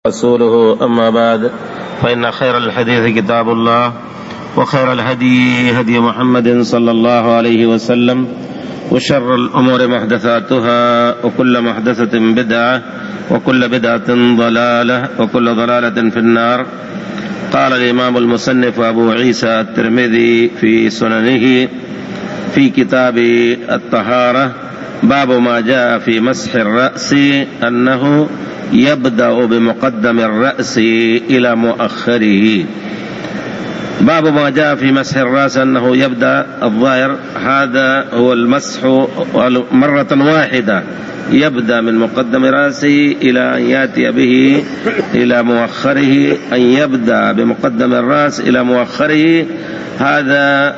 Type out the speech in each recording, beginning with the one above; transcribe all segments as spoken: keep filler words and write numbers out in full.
رسوله. أما بعد، فإن خير الحديث كتاب الله، وخير الهدي هدي محمد صلى الله عليه وسلم، وشر الأمور محدثاتها، وكل محدثة بدعة، وكل بدعة ضلالة، وكل ضلالة في النار. قال الإمام المصنف أبو عيسى الترمذي في سننه في كتاب الطهارة: باب ما جاء في مسح الرأس أنه يبدأ بمقدم الرأس إلى مؤخره. باب ما جاء في مسح الرأس أنه يبدأ، الظاهر هذا هو المسح مرة واحدة، يبدأ من مقدم رأسه إلى أن يأتي به إلى مؤخره. أن يبدأ بمقدم الرأس إلى مؤخره هذا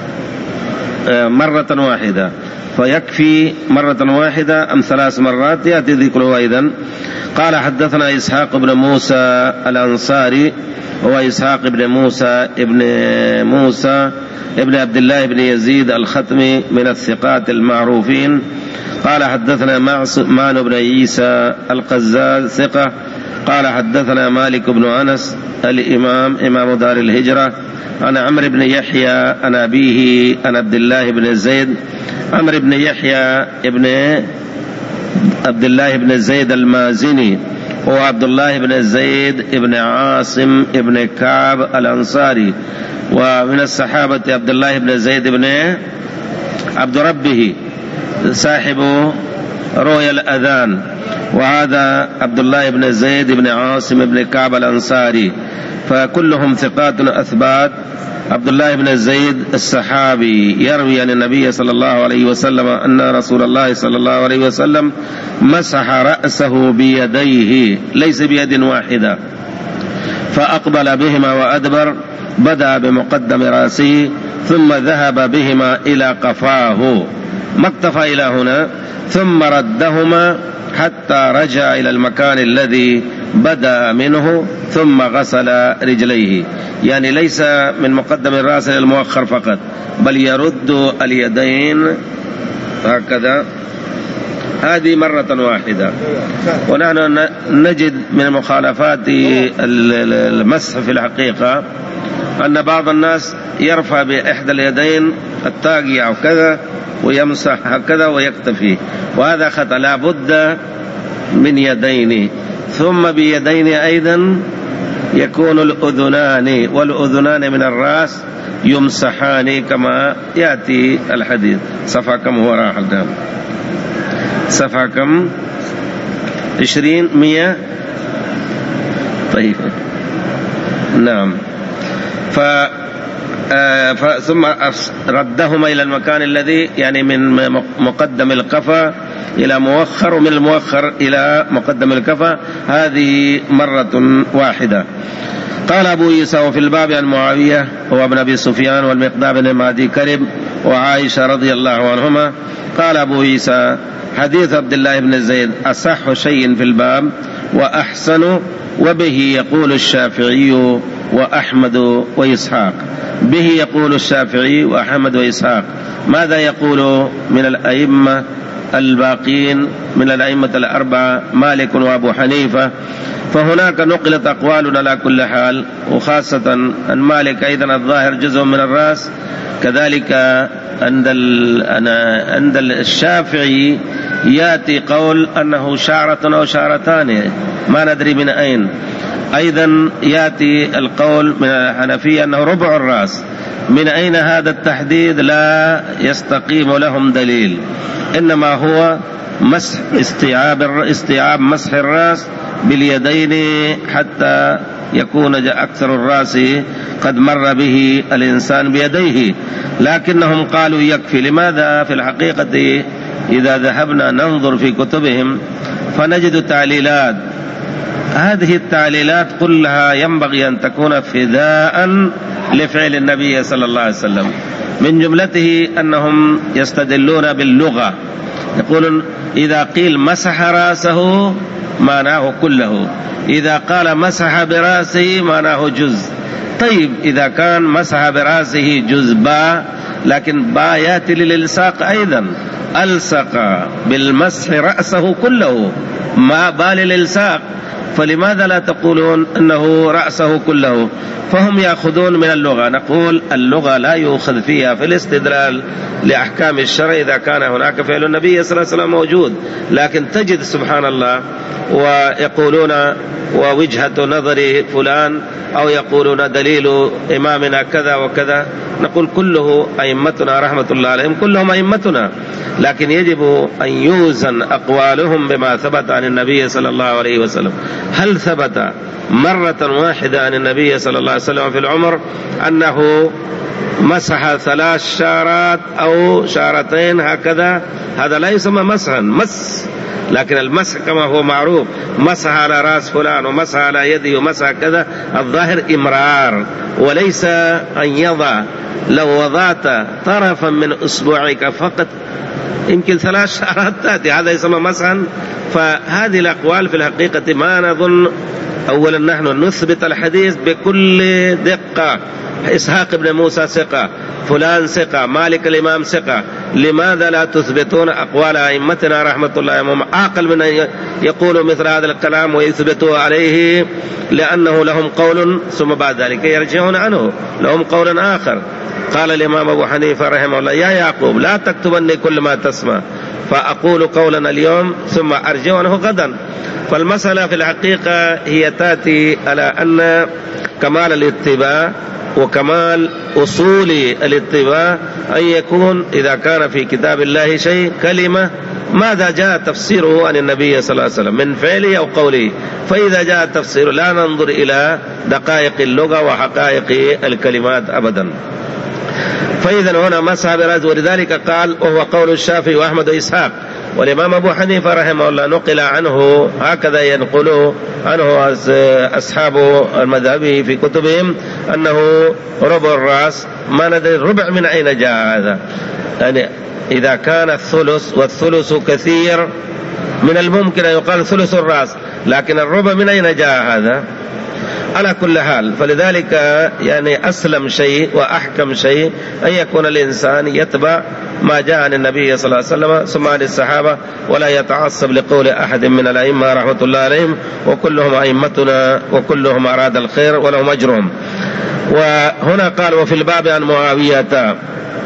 مرة واحدة، فيكفي مرة واحدة أم ثلاث مرات؟ يأتي ذكره أيضا. قال: حدثنا إسحاق بن موسى الأنصاري، هو إسحاق بن موسى ابن موسى ابن عبد الله بن يزيد الختمي من الثقات المعروفين. قال: حدثنا معن بن عيسى القزاز ثقة. قال: حدثنا مالك بن أنس الإمام إمام دار الهجرة عن عمرو بن يحيى عن أبيه عن عبد الله بن زيد. عمرو بن يحيى ابن عبد الله بن زيد المازني، هو عبد الله بن زيد ابن عاصم ابن كعب الأنصاري، ومن الصحابة عبد الله بن زيد بن عبد ربه صاحب رؤيا الأذان، وهذا عبد الله بن زيد بن عاصم بن كعب الأنصاري، فكلهم ثقات أثبات. عبد الله بن زيد الصحابي يروي عن النبي صلى الله عليه وسلم أن رسول الله صلى الله عليه وسلم مسح رأسه بيديه، ليس بيد واحدة، فأقبل بهما وأدبر، بدأ بمقدم رأسه ثم ذهب بهما إلى قفاه، ما اكتفى إلى هنا، ثم ردهما حتى رجع إلى المكان الذي بدأ منه، ثم غسل رجليه. يعني ليس من مقدم الرأس إلى المؤخر فقط، بل يرد اليدين هكذا. هذه مرة واحدة. ونحن نجد من مخالفات المسح في الحقيقة أن بعض الناس يرفع بإحدى اليدين الطاغية أو كذا ويمسح هكذا ويكتفي، وهذا خطأ. لا بد من يدين، ثم بيدين أيضا يكون الأذنان، والأذنان من الرأس يمسحان كما يأتي الحديث. صفحة كم هو راح الآن؟ صفحة كم؟ عشرين مية. طيب نعم. ف ثم ردهما إلى المكان الذي يعني من مقدم القفا إلى مؤخر، ومن المؤخر إلى مقدم الكفا، هذه مرة واحدة. قال أبو عيسى: وفي الباب عن معاوية هو ابن أبي سفيان والمقداد بن معدي كرب وعائشة رضي الله عنهما. قال أبو عيسى: حديث عبد الله بن زيد أصح شيء في الباب وأحسن، وبه يقول الشافعي وأحمد وإسحاق. به يقول الشافعي وأحمد وإسحاق. ماذا يقول من الأئمة الباقين من الأئمة الأربعة؟ مالك وأبو حنيفة. فهناك نقلت أقوال على كل حال، وخاصة أن مالك أيضا الظاهر جزء من الرأس، كذلك عند عند الشافعي يأتي قول أنه شعرة أو شعرتان، ما ندري من أين. أيضا يأتي القول من الحنفية أنه ربع الرأس. من أين هذا التحديد؟ لا يستقيم لهم دليل، إنما هو مسح استيعاب استيعاب مسح الرأس باليدين حتى يكون أكثر الرأس قد مر به الإنسان بيديه. لكنهم قالوا يكفي. لماذا؟ في الحقيقة إذا ذهبنا ننظر في كتبهم فنجد تعليلات، هذه التعليلات كلها ينبغي أن تكون فداء لفعل النبي صلى الله عليه وسلم. من جملته أنهم يستدلون باللغة، يقولون إذا قيل مسح رأسه معناه كله، إذا قال مسح برأسه معناه جزء. طيب إذا كان مسح برأسه جزء با، لكن با يأتي للإلصاق أيضا، ألصق بالمسح رأسه كله، ما با للإلصاق. فلماذا لا تقولون أنه رأسه كله؟ فهم يأخذون من اللغة. نقول اللغة لا يؤخذ فيها في الاستدلال لأحكام الشرع إذا كان هناك فعل النبي صلى الله عليه وسلم موجود، لكن تجد سبحان الله ويقولون ووجهة نظر فلان أو يقولون دليل إمامنا كذا وكذا. نقول كله أئمتنا رحمة الله عليهم، كلهم أئمتنا، لكن يجب أن يوزن أقوالهم بما ثبت عن النبي صلى الله عليه وسلم. هل ثبت مرة واحدة عن النبي صلى الله عليه وسلم في العمر أنه مسح ثلاث شارات أو شارتين هكذا؟ هذا لا يسمى مسحا، مس. لكن المسح كما هو معروف، مسح على رأس فلان ومسح على يده ومسح كذا، الظاهر إمرار وليس أن يضع. لو وضعت طرفا من أصبعك فقط يمكن ثلاث شعرات تأتي، هذا يسمى مسحا. فهذه الأقوال في الحقيقة ما نظن. أولا نحن نثبت الحديث بكل دقة، إسحاق بن موسى ثقة، فلان ثقة، مالك الإمام ثقة. لماذا لا تثبتون أقوال أئمتنا رحمة الله عليهم؟ عاقل من أن يقولوا مثل هذا الكلام ويثبتوا عليه، لأنه لهم قول ثم بعد ذلك يرجعون عنه، لهم قول آخر. قال الإمام أبو حنيفة رحمه الله: يا يعقوب لا تكتبني كل ما تسمع، فأقول قولنا اليوم ثم أرجع عنه غدا. فالمسألة في الحقيقة هي تأتي على أن كمال الاتباع وكمال أصول الاتباع أن يكون إذا كان في كتاب الله شيء كلمة ماذا جاء تفسيره عن النبي صلى الله عليه وسلم من فعله أو قوله، فإذا جاء تفسيره لا ننظر إلى دقائق اللغة وحقائق الكلمات أبدا. فإذا هنا مسح برأس، ولذلك قال وهو قول الشافعي وأحمد وإسحاق. والإمام أبو حنيفة رحمه الله نقل عنه هكذا، ينقل عنه أصحاب المذهب في كتبهم أنه ربع الرأس. ما ندري الربع من أين جاء هذا؟ يعني إذا كان الثلث والثلث كثير من الممكن أن يقال ثلث الرأس، لكن الربع من أين جاء هذا؟ على كل حال، فلذلك يعني أسلم شيء وأحكم شيء أن يكون الإنسان يتبع ما جاء عن النبي صلى الله عليه وسلم ثم عن الصحابة، ولا يتعصب لقول أحد من الأئمة رحمة الله عليهم، وكلهم أئمتنا وكلهم أراد الخير ولهم أجرهم. وهنا قال وفي الباب عن معاوية،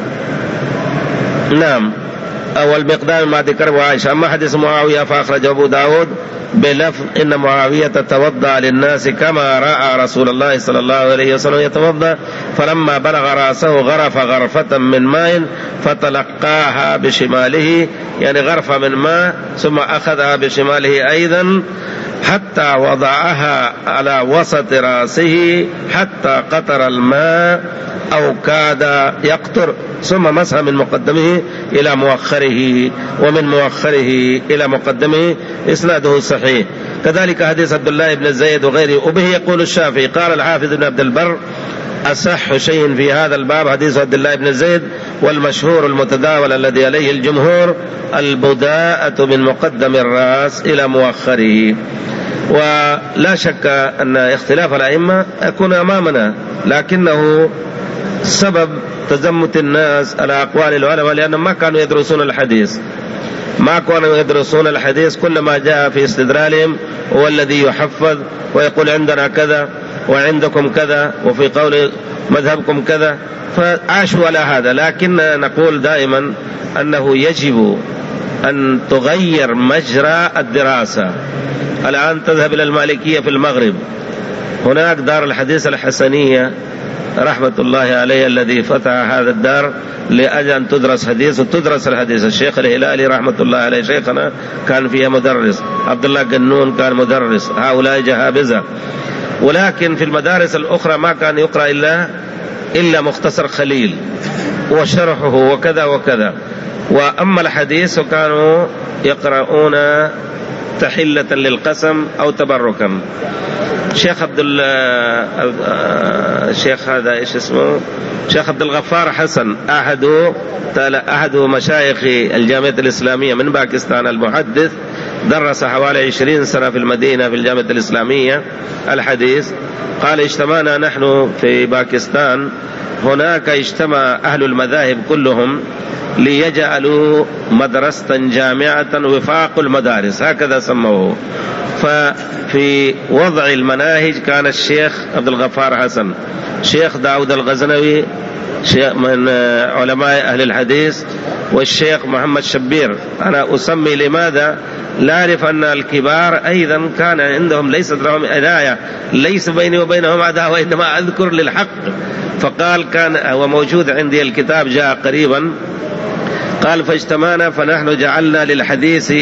نعم، أول مقدام ما ذكر وعائشة. أما حديث معاوية فأخرج أبو داود بلفظ إن معاوية توضأ للناس كما رأى رسول الله صلى الله عليه وسلم يتوضأ، فلما بلغ رأسه غرف غرفة من ماء فتلقاها بشماله، يعني غرفة من ماء ثم أخذها بشماله أيضا حتى وضعها على وسط رأسه حتى قطر الماء أو كاد يقطر، ثم مسح من مقدمه إلى مؤخره ومن مؤخره إلى مقدمه، إسناده صحيح. كذلك حديث عبد الله بن زيد وغيره، وبه يقول الشافعي. قال الحافظ بن عبد البر أصح شيء في هذا الباب حديث عبد الله بن زيد، والمشهور المتداول الذي عليه الجمهور البداءة من مقدم الرأس إلى مؤخره. ولا شك أن اختلاف الأئمة يكون أمامنا، لكنه سبب تزمت الناس على أقوال العلماء لأنهم ما كانوا يدرسون الحديث، ما كانوا يدرسون الحديث. كل ما جاء في استدلالهم هو الذي يحفظ ويقول عندنا كذا وعندكم كذا وفي قول مذهبكم كذا، فعاشوا على هذا. لكن نقول دائما أنه يجب أن تغير مجرى الدراسة. الآن تذهب إلى المالكية في المغرب، هناك دار الحديث الحسنية رحمة الله عليه الذي فتح هذا الدار لأجل أن تدرس حديث وتدرس الحديث. الشيخ الهلالي رحمة الله عليه شيخنا كان فيها مدرس، عبد الله قنون كان مدرس، هؤلاء جهابزة. ولكن في المدارس الأخرى ما كان يقرأ إلا إلا مختصر خليل وشرحه وكذا وكذا. وأما الحديث كانوا يقرؤون تحلة للقسم أو تبركا. شيخ عبد الشيخ هذا إيش اسمه شيخ عبد الغفار حسن أحد أحد مشايخ الجامعة الإسلامية من باكستان، المحدث، درس حوالي عشرين سنة في المدينة في الجامعة الإسلامية الحديث. قال اجتمعنا نحن في باكستان، هناك اجتمع أهل المذاهب كلهم ليجعلوا مدرسة جامعة وفاق المدارس، هكذا سموه. ففي وضع المناهج كان الشيخ عبد الغفار حسن، شيخ داود الغزنوي شيخ من علماء أهل الحديث، والشيخ محمد شبير. أنا أسمي لماذا؟ لا أعرف أن الكبار أيضا كان عندهم ليست لهم عناية، ليس بيني وبينهم عداوة، وإنما أذكر للحق. فقال كان هو موجود عندي الكتاب جاء قريبا، قال فاجتمعنا فنحن جعلنا للحديث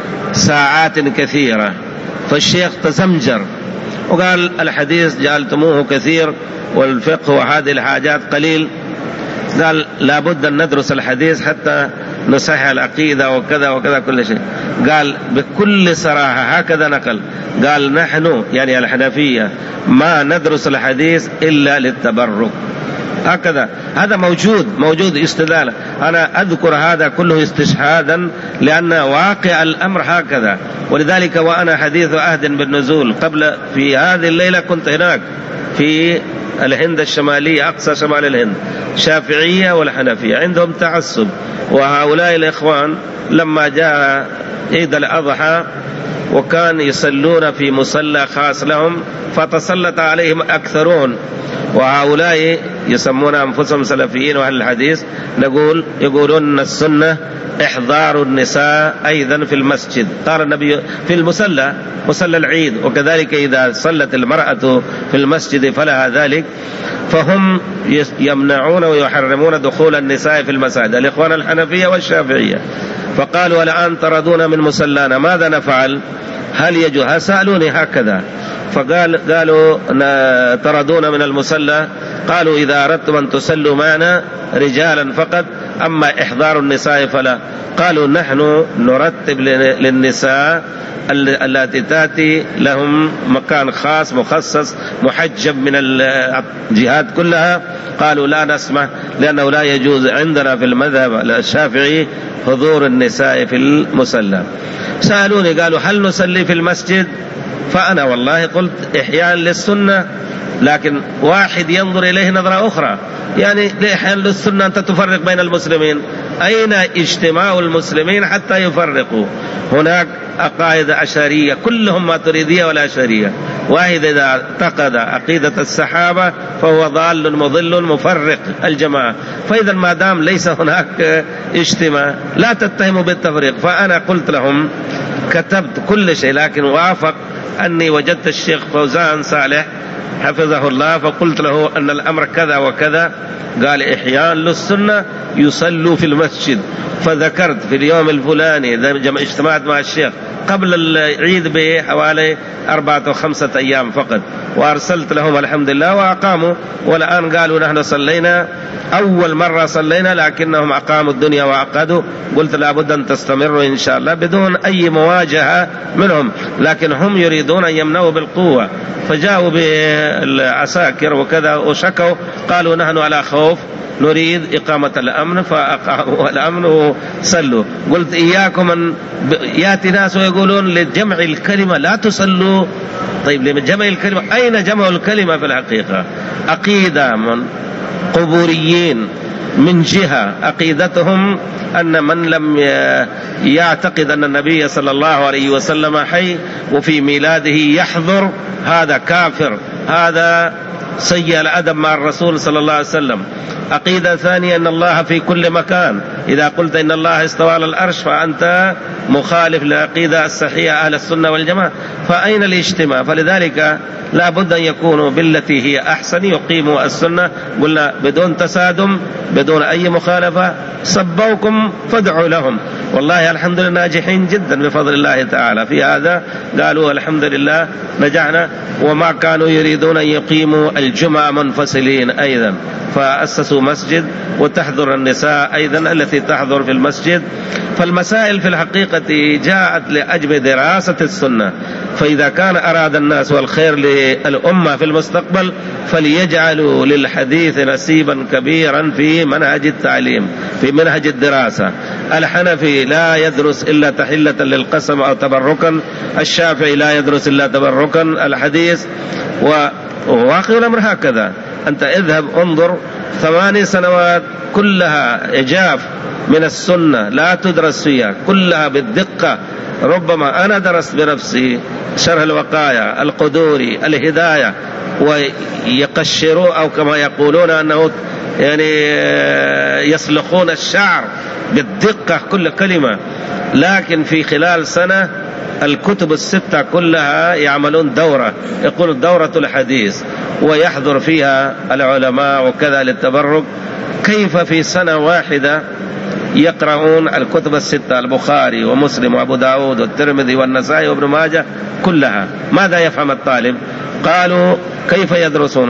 ساعات كثيرة، فالشيخ تزمجر وقال الحديث جعلتموه كثير والفقه وهذه الحاجات قليل. قال لابد أن ندرس الحديث حتى نصحح العقيدة وكذا وكذا كل شيء. قال بكل صراحة هكذا نقل، قال نحن يعني الحنفية ما ندرس الحديث إلا للتبرك، هكذا. هذا موجود موجود استدلال. أنا أذكر هذا كله استشهادا لأن واقع الأمر هكذا. ولذلك وأنا حديث عهد بالنزول قبل في هذه الليلة كنت هناك في الهند الشمالية، أقصى شمال الهند، شافعية والحنفية عندهم تعصب. وهؤلاء الإخوان لما جاء عيد الأضحى وكان يصلون في مصلى خاص لهم فتسلط عليهم أكثرون، وهؤلاء يسمون أنفسهم سلفيين وأهل الحديث نقول يقولون السنة إحضار النساء أيضا في المسجد. قال النبي في المصلى مصلى العيد، وكذلك إذا صلت المرأة في المسجد فلها ذلك. فهم يمنعون ويحرمون دخول النساء في المساجد، الإخوان الحنفية والشافعية. فقالوا الآن طردونا من مصلانا ماذا نفعل؟ هل يجوز؟ سألوني هكذا. فقال قالوا طردونا من المصلى. قالوا إذا أردتم أن تصلوا معنا رجالا فقط، أما إحضار النساء فلا. قالوا نحن نرتب للنساء التي تأتي لهم مكان خاص مخصص محجب من الجهات كلها. قالوا لا نسمح، لأنه لا يجوز عندنا في المذهب الشافعي حضور النساء في المصلى. سألوني قالوا هل نصلي في المسجد؟ فأنا والله قلت إحياء للسنة، لكن واحد ينظر إليه نظرة أخرى، يعني لإحياء للسنة أنت تفرق بين المسلمين؟ أين اجتماع المسلمين حتى يفرقوا؟ هناك عقائد أشعرية كلهم ماتريدية ولا أشعرية. واحد إذا اعتقد عقيدة الصحابة فهو ضال مضل مفرق الجماعة. فإذا ما دام ليس هناك اجتماع لا تتهموا بالتفريق. فأنا قلت لهم كتبت كل شيء، لكن وافق أني وجدت الشيخ فوزان صالح حفظه الله فقلت له أن الأمر كذا وكذا. قال إحياء للسنة يصلوا في المسجد. فذكرت في اليوم الفلاني اجتمعت مع الشيخ قبل العيد بحوالي أربعة أو خمسة أيام فقط، وأرسلت لهم الحمد لله وأقاموا. والآن قالوا نحن صلينا أول مرة صلينا لكنهم أقاموا الدنيا وعقدوا. قلت لابد أن تستمروا إن شاء الله بدون أي مواجهة منهم، لكن هم يريدون أن يمنعوا بالقوة. فجاءوا بالعساكر وكذا وشكوا، قالوا نحن على خوف نريد إقامة الأمن، فأقاموا الأمن وصلوا. قلت إياكم أن يأتي ناس ويقولون لجمع الكلمة لا تصلوا. طيب لجمع الكلمة أين جمع الكلمة في الحقيقة؟ عقيدة من قبوريين من جهة عقيدتهم أن من لم يعتقد أن النبي صلى الله عليه وسلم حي وفي ميلاده يحضر هذا كافر، هذا سيء الأدب مع الرسول صلى الله عليه وسلم. عقيدة ثانية أن الله في كل مكان، إذا قلت إن الله استوى على الأرش فأنت مخالف للعقيدة الصحيحة أهل السنة والجماعة. فأين الاجتماع؟ فلذلك لا بد أن يكونوا بالتي هي أحسن، يقيموا السنة. قلنا بدون تسادم بدون أي مخالفة. صبوكم فادعوا لهم، والله الحمد لله ناجحين جدا بفضل الله تعالى في هذا. قالوا الحمد لله نجحنا. وما كانوا يريدون أن يقيموا الجمعة منفصلين أيضا، فأسسوا مسجد وتحضر النساء أيضا التي تحضر في المسجد. فالمسائل في الحقيقة جاءت لأجل دراسة السنة. فإذا كان أراد الناس والخير للأمة في المستقبل فليجعلوا للحديث نصيبا كبيرا في منهج التعليم في منهج الدراسة. الحنفي لا يدرس إلا تحلة للقسم أو تبركا، الشافعي لا يدرس إلا تبركا الحديث. وواقع الأمر هكذا. أنت اذهب انظر ثماني سنوات كلها إجاف من السنة لا تدرس فيها، كلها بالدقة ربما أنا درست بنفسي شرح الوقاية القدوري الهداية، ويقشروا أو كما يقولون أنه يعني يسلخون الشعر بالدقة كل كلمة، لكن في خلال سنة الكتب الستة كلها يعملون دورة، يقول دورة الحديث، ويحضر فيها العلماء وكذا للتبرك. كيف في سنة واحدة يقرؤون الكتب الستة، البخاري ومسلم وأبو داود والترمذي والنسائي وابن ماجه كلها؟ ماذا يفهم الطالب؟ قالوا كيف يدرسون؟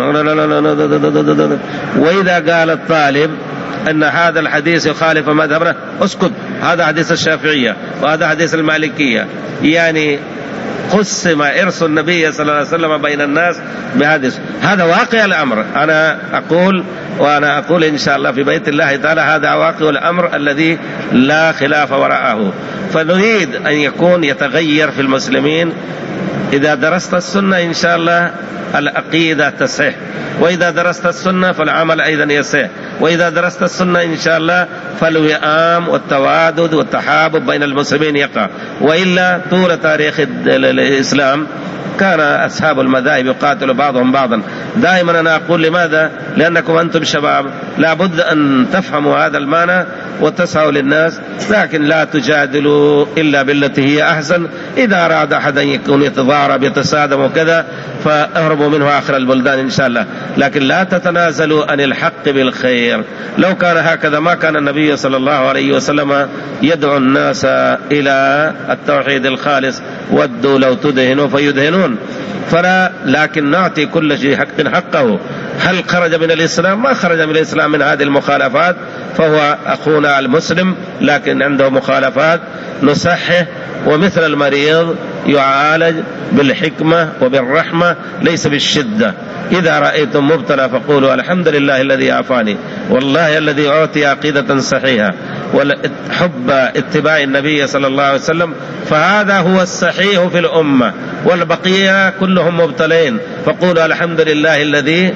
وإذا قال الطالب أن هذا الحديث يخالف مذهبنا، اسكت، هذا حديث الشافعية وهذا حديث المالكية. يعني قسم إرث النبي صلى الله عليه وسلم بين الناس بهذا. هذا واقع الأمر. أنا أقول وأنا أقول إن شاء الله في بيت الله تعالى هذا واقع الأمر الذي لا خلاف وراءه. فنريد أن يكون يتغير في المسلمين. إذا درست السنة إن شاء الله العقيدة تصح، وإذا درست السنة فالعمل أيضا يصح، وإذا درست السنة إن شاء الله فالوئام والتوادد والتحابب بين المسلمين يقع. وإلا طول تاريخ الإسلام كان أصحاب المذاهب يقاتل بعضهم بعضا. دائما أنا أقول لماذا؟ لأنكم أنتم شباب لابد أن تفهموا هذا المعنى وتسعوا للناس، لكن لا تجادلوا إلا بالتي هي أحسن. إذا أراد أحد أن يكون يتضارب يتسادم وكذا فأهربوا منه آخر البلدان إن شاء الله، لكن لا تتنازلوا عن الحق بالخير. لو كان هكذا ما كان النبي صلى الله عليه وسلم يدعو الناس إلى التوحيد الخالص، ودوا لو تدهنوا فيدهنون. فلا، لكن نعطي كل شيء حق حقه. هل خرج من الإسلام؟ ما خرج من الإسلام من هذه المخالفات، فهو أخونا المسلم لكن عنده مخالفات نصحه. ومثل المريض يعالج بالحكمة وبالرحمة ليس بالشدة. إذا رأيتم مبتلى فقولوا الحمد لله الذي عافاني، والله الذي أعطي عقيدة صحيحة وحب اتباع النبي صلى الله عليه وسلم، فهذا هو الصحيح في الأمة، والبقية كلهم مبتلين. فقولوا الحمد لله الذي.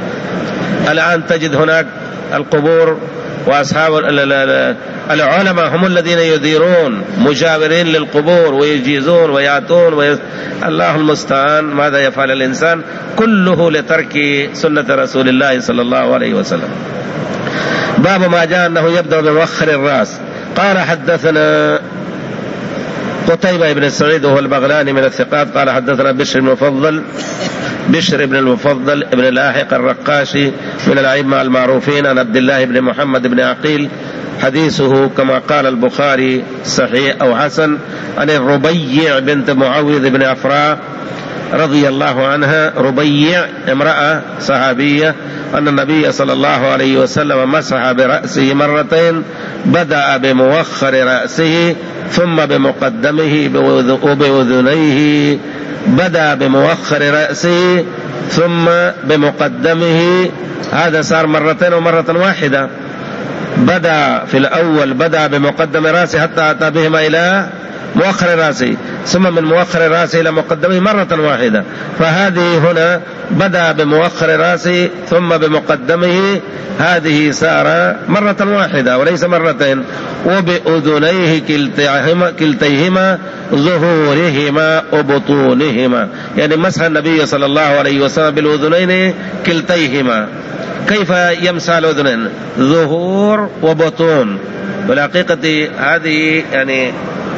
الآن تجد هناك القبور وأصحاب العلماء هم الذين يديرون مجاورين للقبور ويجيزون ويأتون ويز... الله المستعان. ماذا يفعل الإنسان؟ كله لترك سنة رسول الله صلى الله عليه وسلم. باب ما جاء أنه يبدأ بمؤخر الرأس. قال حدثنا قتيبة بن سعيد وهو البغلاني من الثقات قال حدثنا بشر بن المفضل بشر بن المفضل ابن لاحق الرقاشي من الأئمة المعروفين عن عبد الله بن محمد بن عقيل، حديثه كما قال البخاري صحيح أو حسن، عن الربيع بنت معوذ بن أفراء رضي الله عنها. ربيع امرأة صحابية أن النبي صلى الله عليه وسلم مسح برأسه مرتين، بدأ بمؤخر رأسه ثم بمقدمه وبأذنيه. بدأ بمؤخر رأسه ثم بمقدمه، هذا صار مرتين ومرة واحدة. بدأ في الأول بدأ بمقدم رأسه حتى أتى بهما إلى مؤخر رأسه، ثم من مؤخر رأسه إلى مقدمه مرة واحدة. فهذه هنا بدأ بمؤخر رأسه ثم بمقدمه، هذه سار مرة واحدة وليس مرتين. وبأذنيه كلتيهما, كلتيهما ظهورهما وبطونهما، يعني مسح النبي صلى الله عليه وسلم بالأذنين كلتيهما. كيف يمسح الأذنين؟ ظهور وبطون. بالحقيقة هذه يعني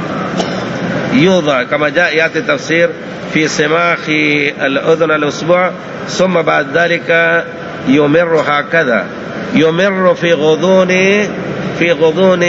يوضع كما جاء يأتي تفسير في سماخ الأذن الأصبع، ثم بعد ذلك يمر هكذا، يمر في غضون في غضون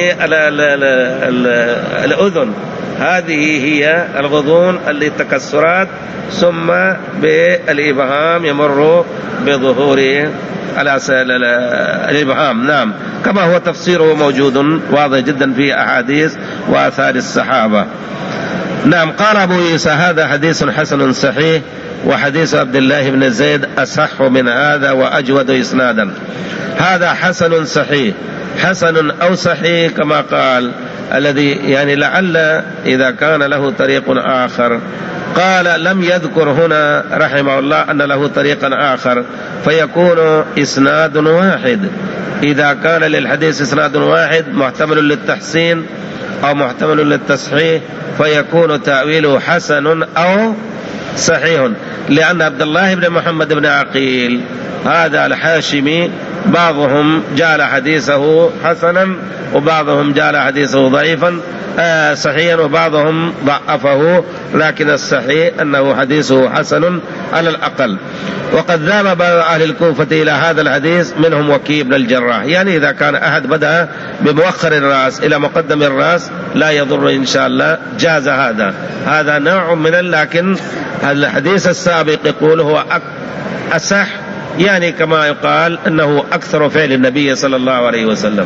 الأذن، هذه هي الغضون التكسرات، ثم بالإبهام يمر بظهور الإبهام. نعم، كما هو تفسيره موجود واضح جدا في أحاديث وآثار الصحابة. نعم. قال أبو عيسى هذا حديث حسن صحيح، وحديث عبد الله بن زيد أصح من هذا وأجود إسنادا. هذا حسن صحيح، حسن أو صحيح كما قال الذي يعني لعل إذا كان له طريق آخر. قال لم يذكر هنا رحمه الله أن له طريقا آخر، فيكون إسناد واحد. إذا كان للحديث إسناد واحد محتمل للتحسين أو محتمل للتصحيح فيكون تأويله حسن أو صحيح، لأن عبد الله بن محمد بن عقيل هذا الحاشمي بعضهم جعل حديثه حسنا وبعضهم جعل حديثه ضعيفا آه صحيحا وبعضهم ضعفه، لكن الصحيح أنه حديثه حسن على الأقل. وقد ذهب بعض أهل الكوفة إلى هذا الحديث منهم وكيع بن الجراح، يعني إذا كان أحد بدأ بمؤخر الرأس إلى مقدم الرأس لا يضر إن شاء الله جاز هذا. هذا نوع من، لكن الحديث السابق يقول هو أصح، يعني كما يقال أنه أكثر فعل النبي صلى الله عليه وسلم.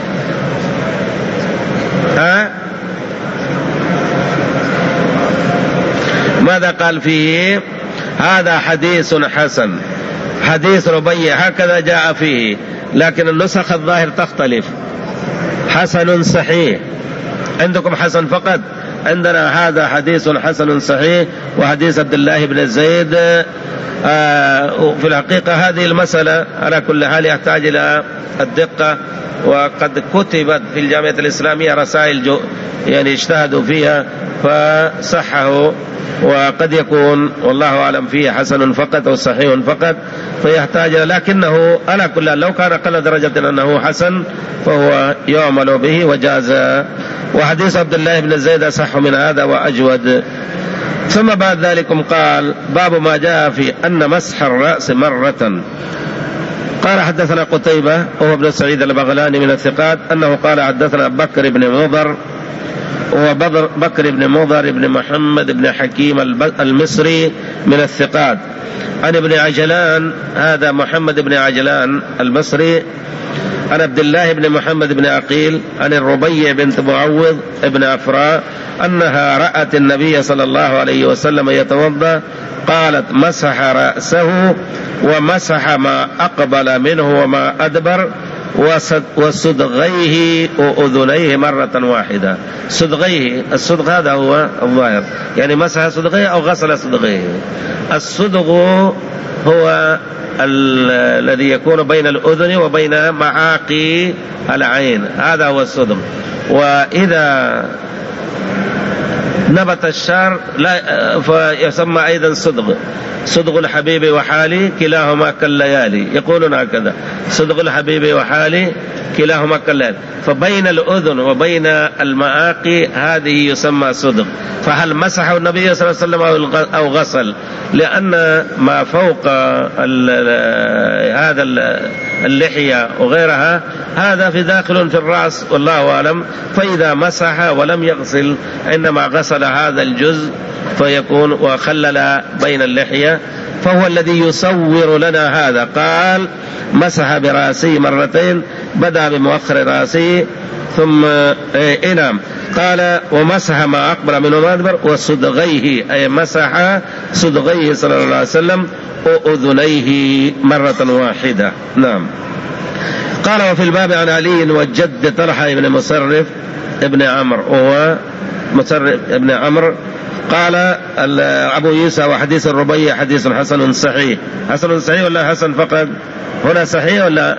ها ماذا قال فيه؟ هذا حديث حسن، حديث ربيع هكذا جاء فيه، لكن النسخ الظاهر تختلف. حسن صحيح، عندكم حسن فقط، عندنا هذا حديث حسن صحيح وحديث عبد الله بن زيد. آه في الحقيقة هذه المسألة على كل حال يحتاج إلى الدقة، وقد كتبت في الجامعة الإسلامية رسائل جو يعني اجتهدوا فيها فصحه، وقد يكون والله أعلم فيه حسن فقط أو صحيح فقط فيحتاج، لكنه على كل لو كان قل درجة أنه حسن فهو يعمل به وجاز. وحديث عبد الله بن زيد أصح من هذا وأجود. ثم بعد ذلك قال باب ما جاء في أن مسح الرأس مرة. قال حدثنا قتيبة وهو ابن سعيد البغلاني من الثقات أنه قال حدثنا بكر بن مضر وهو بكر بن مضر بن محمد بن حكيم المصري من الثقات عن ابن عجلان، هذا محمد بن عجلان المصري، عن عبد الله بن محمد بن عقيل عن الربيع بنت معوذ ابن أفراء أنها رأت النبي صلى الله عليه وسلم يتوضأ، قالت مسح رأسه ومسح ما أقبل منه وما أدبر وصدغيه وأذنيه مرة واحدة. صدغيه، الصدغ هذا هو الظاهر، يعني مسح صدغيه أو غسل صدغيه. الصدغ هو الذي يكون بين الأذن وبين معاقي العين، هذا هو الصدغ. وإذا نبت الشعر لا فيسمى أيضا صدغ. صدغ الحبيب وحالي كلاهما كالليالي، يقولون هكذا، صدغ الحبيب وحالي كلاهما كالليالي، فبين الأذن وبين المعاقي هذه يسمى صدغ. فهل مسحه النبي صلى الله عليه وسلم أو غسل؟ لأن ما فوق هذا اللحية وغيرها هذا في داخل في الرأس والله أعلم، فإذا مسح ولم يغسل إنما غسل هذا الجزء فيكون وخلل بين اللحية، فهو الذي يصور لنا هذا. قال مسح برأسه مرتين، بدأ بمؤخر رأسه ثم إيه نعم قال ومسح ما أقبل منه ما أدبر وصدغيه، أي مسح صدغيه صلى الله عليه وسلم وأذنيه مرة واحدة. نعم. قال وفي الباب عن علي والجد طلحة بن مصرف ابن عمرو، وهو مصرف ابن عمرو قال أبو يوسف وحديث الربيع حديث حسن صحيح. حسن صحيح ولا حسن فقط؟ هنا صحيح ولا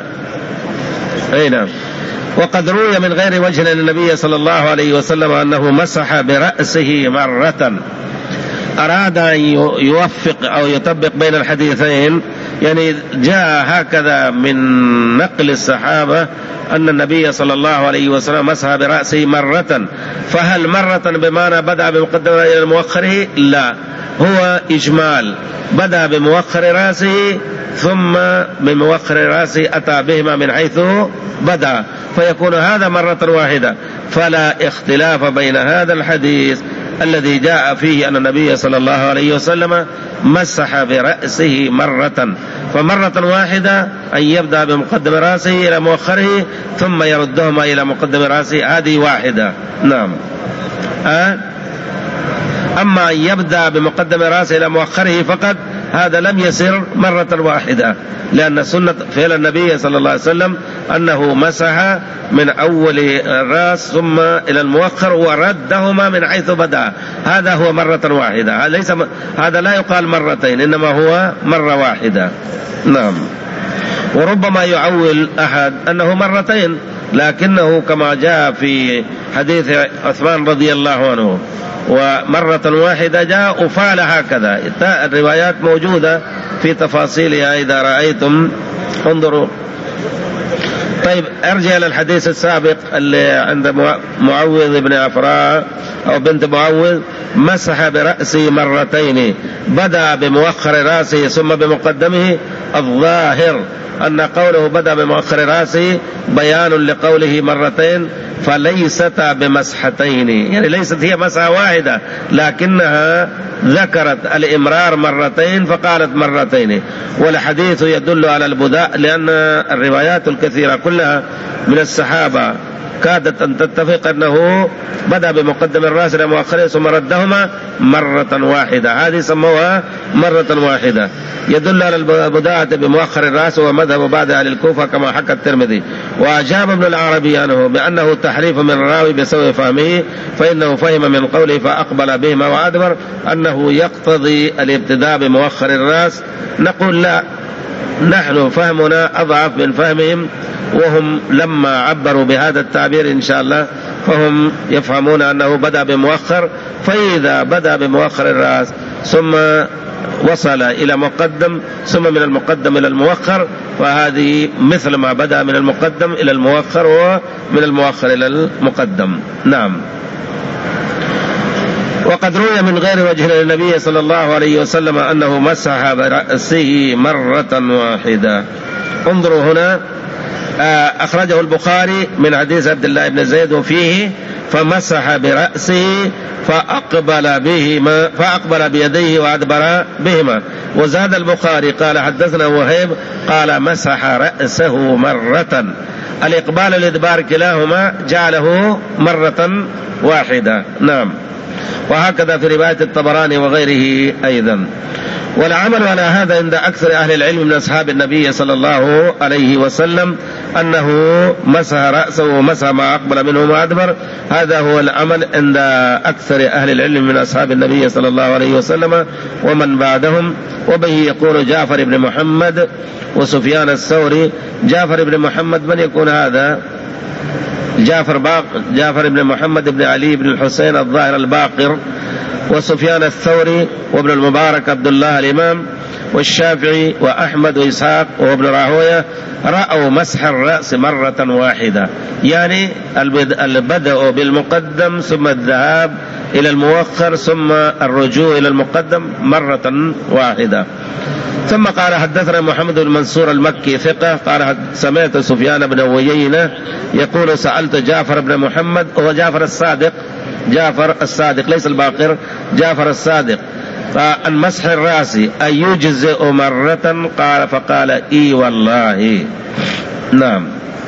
أي نعم. وقد روي من غير وجه أن النبي صلى الله عليه وسلم أنه مسح برأسه مرة. أراد أن يوفق أو يطبق بين الحديثين، يعني جاء هكذا من نقل الصحابة أن النبي صلى الله عليه وسلم مسح برأسه مرة، فهل مرة بمعنى بدأ بمقدمة إلى مؤخره؟ لا، هو إجمال، بدأ بمؤخر رأسه ثم بمؤخر رأسه أتى بهما من حيث بدأ، فيكون هذا مرة واحدة. فلا اختلاف بين هذا الحديث الذي جاء فيه أن النبي صلى الله عليه وسلم مسح برأسه مرة، فمرة واحدة أن يبدأ بمقدم رأسه إلى مؤخره ثم يردهما إلى مقدم رأسه، هذه واحدة. نعم. أه؟ أما أن يبدأ بمقدم رأسه إلى مؤخره فقط هذا لم يسر مرة واحدة، لأن سنة فعل النبي صلى الله عليه وسلم أنه مسح من أول الرأس ثم إلى المؤخر وردهما من حيث بدأ، هذا هو مرة واحدة. ليس هذا لا يقال مرتين، إنما هو مرة واحدة. نعم. وربما يعول أحد أنه مرتين، لكنه كما جاء في حديث عثمان رضي الله عنه، ومرة واحدة جاء وفعل هكذا. الروايات موجودة في تفاصيلها إذا رأيتم انظروا. طيب ارجع إلى الحديث السابق اللي عند معوذ بن عفراء أو بنت معوذ، مسح برأسه مرتين، بدأ بمؤخر رأسه ثم بمقدمه. الظاهر أن قوله بدأ بمؤخر رأسه بيان لقوله مرتين، فليست بمسحتين، يعني ليست هي مسحة واحدة، لكنها ذكرت الإمرار مرتين فقالت مرتين. والحديث يدل على البداء، لأن الروايات الكثيرة كلها من الصحابة كادت أن تتفق أنه بدأ بمقدم الرأس إلى مؤخره ثم ردهما مرة واحدة، هذه سموها مرة واحدة. يدل على البداءة بمؤخر الرأس ومذهب بعد أهل الكوفة كما حكى الترمذي. وأجاب ابن العربي عنه بأنه تحريف من الراوي بسبب فهمه، فإنه فهم من قوله فأقبل بهما وأدبر أنه يقتضي الابتداء بمؤخر الرأس. نقول لا، نحن فهمنا أضعف من فهمهم، وهم لما عبروا بهذا التعبير إن شاء الله فهم يفهمون أنه بدأ بمؤخر، فإذا بدأ بمؤخر الرأس ثم وصل إلى مقدم ثم من المقدم إلى المؤخر، فهذه مثل ما بدأ من المقدم إلى المؤخر ومن المؤخر إلى المقدم. نعم. وقد روي من غير وجه للنبي صلى الله عليه وسلم أنه مسح برأسه مرة واحدة. انظروا هنا، أخرجه البخاري من حديث عبد الله بن زيد وفيه فمسح برأسه فأقبل بهما فأقبل بيديه وأدبر بهما. وزاد البخاري قال حدثنا وهيب قال مسح رأسه مرة، الإقبال والإدبار كلاهما جعله مرة واحدة. نعم. وهكذا في رواية الطبراني وغيره أيضا. والعمل على هذا عند أكثر أهل العلم من أصحاب النبي صلى الله عليه وسلم أنه مسح رأسه ومسح ما أقبل منه ما أدبر، هذا هو العمل عند أكثر أهل العلم من أصحاب النبي صلى الله عليه وسلم ومن بعدهم. وبه يقول جعفر بن محمد وسفيان الثوري. جعفر بن محمد من يكون هذا؟ جعفر باق جعفر بن محمد بن علي بن الحسين الظاهر الباقر. وسفيان الثوري وابن المبارك عبد الله الإمام والشافعي وأحمد وإسحاق وابن راهوية رأوا مسح الرأس مرة واحدة، يعني البدء بالمقدم ثم الذهاب إلى المؤخر ثم الرجوع إلى المقدم مرة واحدة. ثم قال حدثنا محمد بن منصور المكي ثقة قال سمعت سفيان بن عيينة يقول سألت جعفر بن محمد، وهو جعفر الصادق جعفر الصادق ليس الباقر، جعفر الصادق، عن مسح الرأس أن يجزئ مرة؟ قال فقال إي والله. نعم.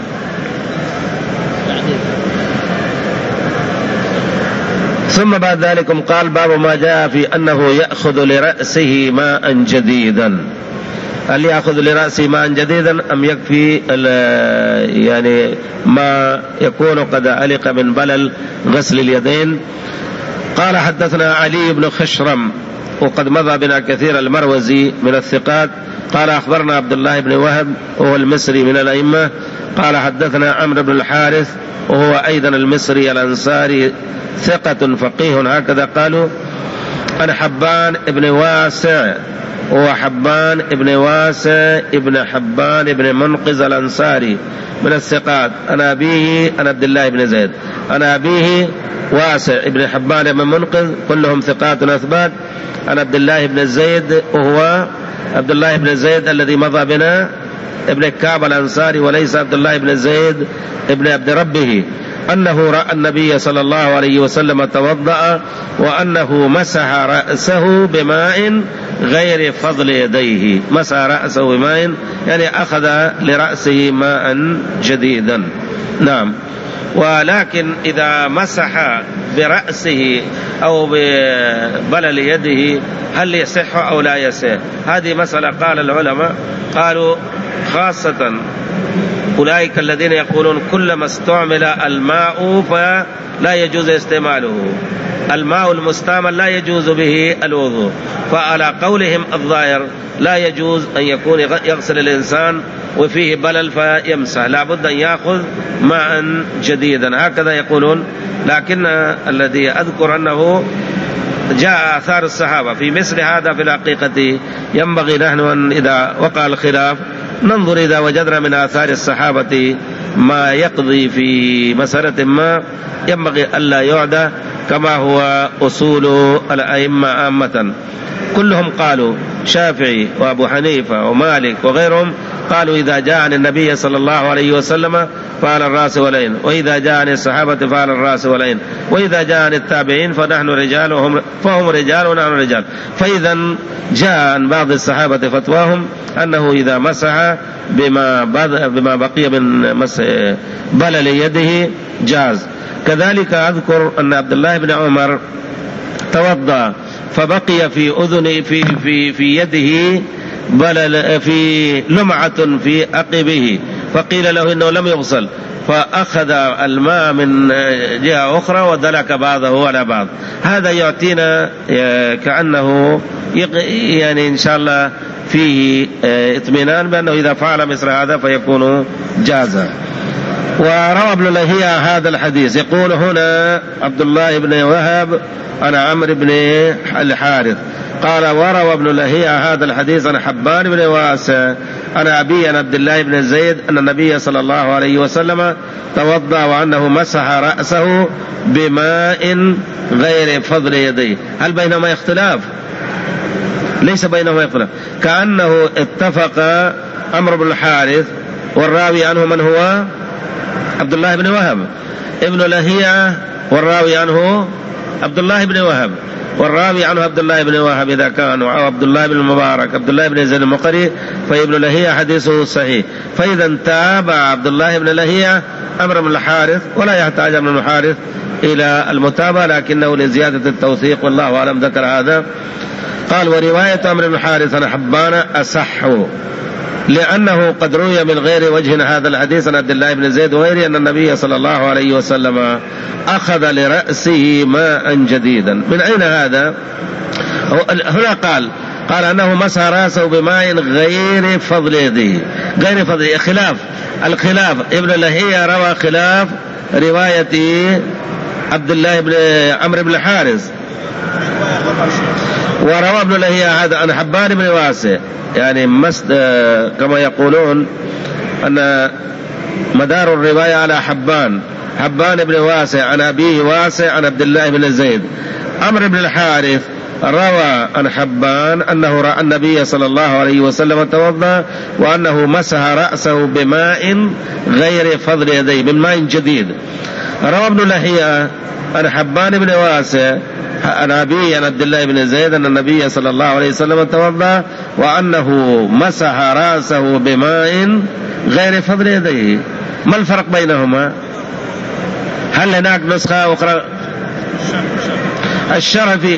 ثم بعد ذلك قال باب ما جاء في أنه يأخذ لرأسه ماء جديدا. هل يأخذ لرأسه ماء جديدا أم يكفي يعني ما يكون قد علق من بلل غسل اليدين؟ قال حدثنا علي بن خشرم وقد مضى بنا كثير المروزي من الثقات قال أخبرنا عبد الله بن وهب وهو المصري من الأئمة قال حدثنا عمرو بن الحارث وهو أيضا المصري الأنصاري ثقة فقيه هكذا قالوا. عن حبان ابن واسع وهو حبان ابن واسع ابن حبان ابن منقذ الأنصاري من الثقات. أنا أبيه أنا عبد الله بن زيد أنا أبيه واسع ابن حبان ابن منقذ كلهم ثقات أثبات. أنا عبد الله بن زيد وهو عبد الله بن زيد الذي مضى بنا ابن كعب الأنصاري وليس عبد الله بن زيد ابن عبد ربه، أنه رأى النبي صلى الله عليه وسلم توضأ وأنه مسح رأسه بماء غير فضل يديه. مسح رأسه بماء يعني أخذ لرأسه ماء جديدا. نعم. ولكن إذا مسح برأسه أو ببلل يده هل يصح أو لا يصح؟ هذه مسألة قال العلماء قالوا خاصة أولئك الذين يقولون كلما استعمل الماء فلا يجوز استعماله، الماء المستعمل لا يجوز به الوضوء، فعلى قولهم الظاهر لا يجوز أن يكون يغسل الإنسان وفيه بلل فيمسح، لا بد أن يأخذ ماء جديدا، هكذا يقولون. لكن الذي أذكر أنه جاء آثار الصحابة في مثل هذا. في الحقيقة ينبغي نحن أن إذا وقع الخلاف ننظر إذا وجدنا من آثار الصحابة ما يقضي في مسألة ما ينبغي ألا يعدى، كما هو أصول الأئمة عامة. كلهم قالوا، شافعي وأبو حنيفة ومالك وغيرهم قالوا إذا جاء عن النبي صلى الله عليه وسلم فعلى الرأس والعين، وإذا جاء عن الصحابة فعلى الرأس والعين، وإذا جاء عن التابعين فنحن رجال وهم فهم رجال ونحن رجال. فإذا جاء عن بعض الصحابة فتواهم أنه إذا مسح بما بما بقي من مسح بلل يده جاز. كذلك أذكر أن عبد الله بن عمر توضأ فبقي في أذنه في في في يده بلل في لمعة في عقبه، فقيل له إنه لم يغسل، فأخذ الماء من جهة أخرى ودلك بعضه على بعض. هذا يعطينا كأنه يعني إن شاء الله فيه اطمئنان بأنه إذا فعل مثل هذا فيكون جازا. وروى ابن لهيعة هذا الحديث، يقول هنا عبد الله بن وهب عن عمرو بن الحارث قال وروى ابن لهيعة هذا الحديث عن حبان بن واسع عن أبي عن عبد الله بن زيد أن النبي صلى الله عليه وسلم توضأ وأنه مسح رأسه بماء غير فضل يديه. هل بينهما اختلاف؟ ليس بينهما اختلاف، كأنه اتفق عمرو بن الحارث والراوي عنه من هو عبد الله بن وهب، ابن لهيعة والراوي عنه عبد الله بن وهب، والراوي عنه عبد الله بن وهب إذا كان أو عبد الله بن المبارك عبد الله بن زيد المقري فابن لهيعة حديثه صحيح. فإذا تابع عبد الله بن لهيعة عمرو بن الحارث، ولا يحتاج عمرو بن الحارث إلى المتابعة لكنه لزيادة التوثيق والله أعلم ذكر هذا. قال ورواية عمرو بن الحارث عن حبان أصح، لأنه قد روي من غير وجه هذا الحديث عن عبد الله بن زيد وغيره أن النبي صلى الله عليه وسلم أخذ لرأسه ماء جديدا. من أين هذا؟ هنا قال قال أنه مسح رأسه بماء غير فضل يده، غير فضل خلاف الخلاف. ابن لهيعة روى خلاف رواية عبد الله بن عمرو بن الحارث، وروى ابن لهيعة هذا عن حبان بن واسع، يعني مسد كما يقولون أن مدار الرواية على حبان حبان بن واسع عن أبيه واسع عن عبد الله بن زيد. عمرو بن الحارث روى عن حبان أنه رأى النبي صلى الله عليه وسلم توضأ وأنه مسح رأسه بماء غير فضل يديه، من ماء جديد. روى ابن لهيعة عن حبان بن واسع عن أبي عن عبد الله بن زيد أن النبي صلى الله عليه وسلم توضأ وأنه مسح رأسه بماء غير فضل يديه. ما الفرق بينهما؟ هل هناك نسخة أخرى؟ الشرفي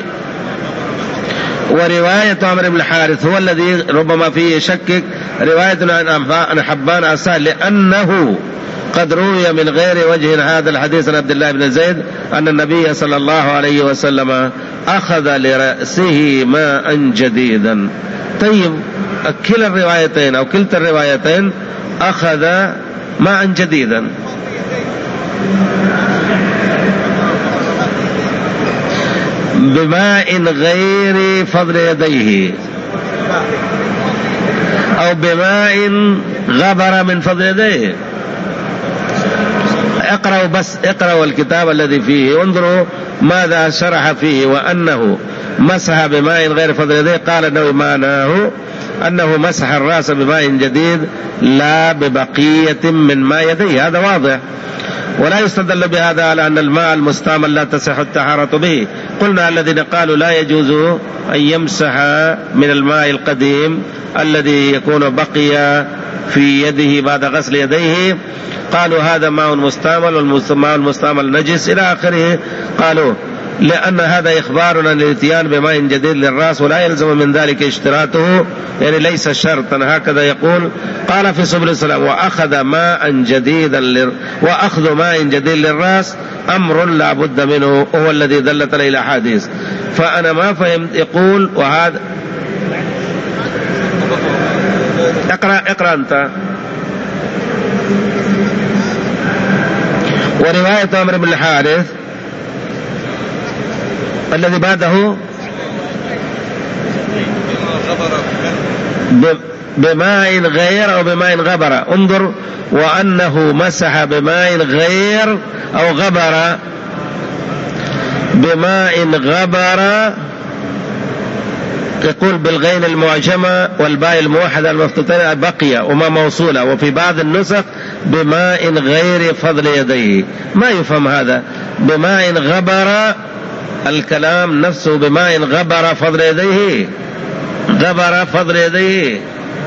ورواية عمرو بن الحارث هو الذي ربما فيه شكك. رواية عن حبان أصح لأنه قد روي من غير وجه هذا الحديث عن عبد الله بن زيد أن النبي صلى الله عليه وسلم أخذ لرأسه ماء جديدا. طيب كلا الروايتين أو كلتا الروايتين أخذ ماء جديدا. بماء غير فضل يديه أو بماء غبر من فضل يديه. اقرأوا بس اقرأوا الكتاب الذي فيه وانظروا ماذا شرح فيه. وأنه مسح بماء غير فضل يديه قال أنه معناه أنه مسح الرأس بماء جديد لا ببقية من ماء يديه. هذا واضح، ولا يستدل بهذا على أن الماء المستعمل لا تصح الطهارة به. قلنا الذين قالوا لا يجوز أن يمسح من الماء القديم الذي يكون بقي في يده بعد غسل يديه قالوا هذا ماء مستعمل والماء المستعمل نجس إلى آخره. قالوا لأن هذا إخبارنا للاتيان بماء جديد للرأس ولا يلزم من ذلك اشتراطه، يعني ليس شرطا، هكذا يقول. قال في سبل السلام وأخذ ماء جديدا لر... وأخذ ماء جديد للرأس أمر لا بد منه، وهو الذي دلت عليه الأحاديث. فأنا ما فهمت. يقول وهذا اقرأ اقرأ أنت. ورواية عمرو بن الحارث الذي بعده بماء غير أو بماء غبر. انظر، وأنه مسح بماء غير أو غبر. بماء غبر يقول بالغين المعجمة والباء الموحدة المفتوحة بقي وما موصولة. وفي بعض النسخ بماء غير فضل يديه. ما يفهم هذا. بماء غبر الكلام نفسه بماء غبر فضل يديه، غبر فضل يديه،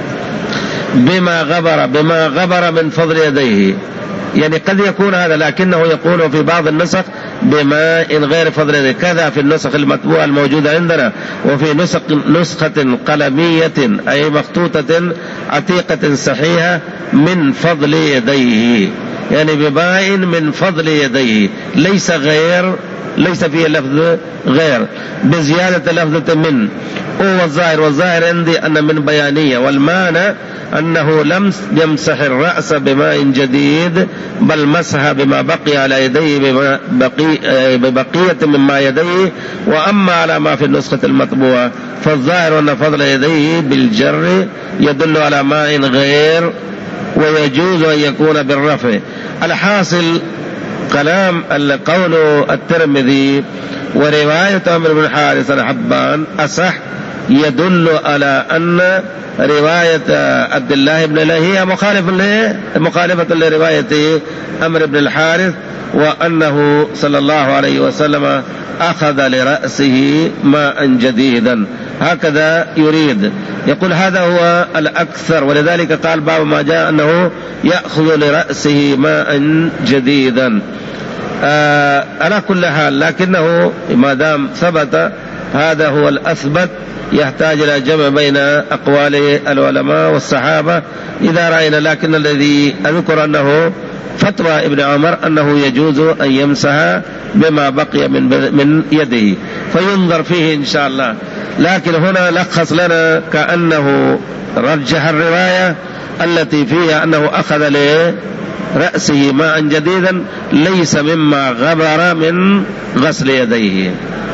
بما غبر بما غبر من فضل يديه. يعني قد يكون هذا، لكنه يقول في بعض النسخ بماء غير فضل يديه. كذا في النسخ المطبوعة الموجودة عندنا. وفي نسخ نسخة قلمية أي مخطوطة عتيقة صحيحة من فضل يديه، يعني بماء من فضل يديه، ليس غير، ليس فيه لفظ غير، بزيادة لفظة من. هو الظاهر، والظاهر عندي أن من بيانية، والمعنى أنه لم يمسح الرأس بماء جديد، بل مسح بما بقي على يديه بما بقي ببقية مما يديه. وأما على ما في النسخة المطبوعة فالظاهر أن فضل يديه بالجر يدل على ماء غير، ويجوز أن يكون بالرفع. الحاصل كلام قول الترمذي ورواية عمرو بن الحارث الحبان أصح، يدل على أن رواية عبد الله بن لهيعة مخالفة لرواية عمرو بن الحارث، وأنه صلى الله عليه وسلم أخذ لرأسه ماء جديدا، هكذا يريد. يقول هذا هو الأكثر، ولذلك قال باب ما جاء أنه يأخذ لرأسه ماء جديدا. آه على كل حال، لكنه ما دام ثبت هذا هو الأثبت، يحتاج إلى جمع بين أقوال العلماء والصحابة إذا رأينا. لكن الذي أذكر أنه فتوى ابن عمر أنه يجوز أن يمسح بما بقي من من يده، فينظر فيه إن شاء الله. لكن هنا لخص لنا كأنه رجح الرواية التي فيها أنه أخذ لرأسه ماء جديدا ليس مما غبر من غسل يديه.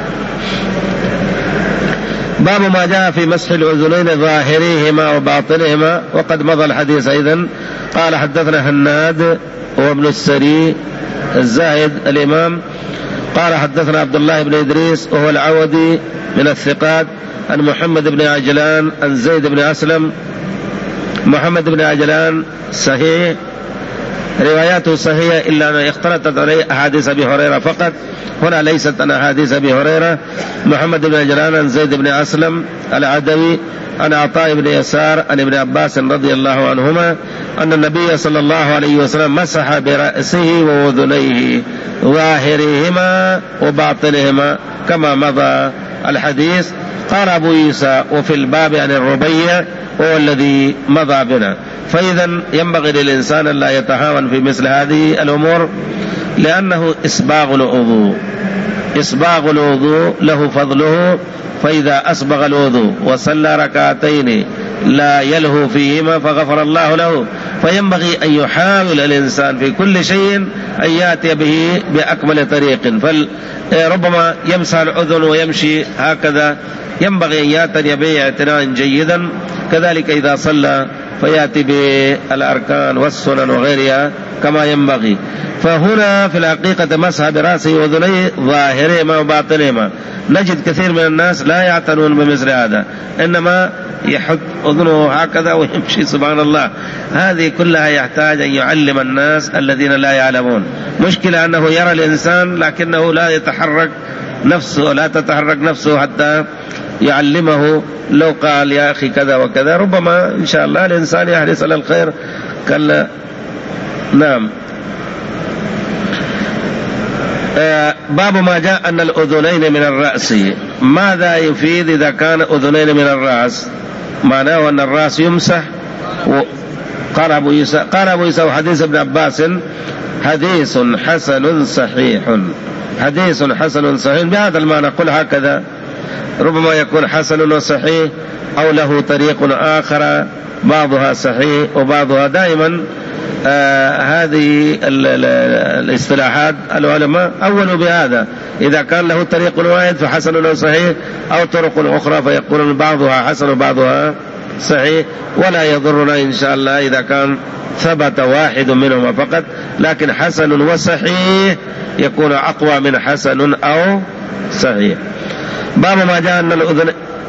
باب ما جاء في مسح الأذنين ظاهريهما وباطنهما، وقد مضى الحديث أيضا. قال حدثنا هناد وابن السري الزاهد الإمام قال حدثنا عبد الله بن إدريس وهو العودي من الثقات عن محمد بن عجلان عن زيد بن أسلم. محمد بن عجلان صحيح، رواياته صحيحة، إلا أن اختلطت عليه أحاديث أبي هريرة فقط. هنا ليست عن أحاديث أبي هريرة. محمد بن عجلان عن زيد بن أسلم العدوي عن عطاء بن يسار عن ابن عباس رضي الله عنهما أن النبي صلى الله عليه وسلم مسح برأسه وأذنيه ظاهرهما وباطنهما كما مضى الحديث. قال أبو عيسى وفي الباب عن الربيع هو الذي مضى بنا. فإذا ينبغي للإنسان أن لا يتهاون في مثل هذه الأمور، لأنه إسباغ الوضوء، إسباغ الوضوء له فضله. فإذا أسبغ الوضوء وصلى ركعتين لا يلهو فيهما فغفر الله له. فينبغي أن يحاول الإنسان في كل شيء أن يأتي به بأكمل طريق. فربما يمسح الأذن ويمشي هكذا، ينبغي أن يأتي به اعتناء جيدا. كذلك إذا صلى فيأتي بالأركان والسنن وغيرها كما ينبغي. فهنا في الحقيقة مسح برأسه وأذنيه ظاهرهما وباطنهما. نجد كثير من الناس لا يعتنون بمثل هذا، إنما يحط أذنه هكذا ويمشي. سبحان الله، هذه كلها يحتاج أن يعلم الناس الذين لا يعلمون. مشكلة أنه يرى الإنسان لكنه لا يتحرك نفسه، لا تتحرك نفسه حتى يعلمه. لو قال يا أخي كذا وكذا ربما إن شاء الله الإنسان يحرص على الخير. كلا نعم. آه باب ما جاء أن الأذنين من الرأس. ماذا يفيد إذا كان أذنين من الرأس؟ معناه أن الرأس يمسح. و... قال أبو يسا قال أبو يسا وحديث ابن عباس حديث حسن صحيح، حديث حسن صحيح بهذا المعنى. قل هكذا ربما يكون حسن وصحيح، أو له طريق آخر بعضها صحيح وبعضها دائما. آه هذه الاصطلاحات العلماء أولوا بهذا، إذا كان له طريق واحد فحسن وصحيح، أو طرق أخرى فيقولون بعضها حسن وبعضها صحيح. ولا يضرنا إن شاء الله إذا كان ثبت واحد منهما فقط، لكن حسن وصحيح يكون أقوى من حسن أو صحيح. باب ما جاء أن الأذن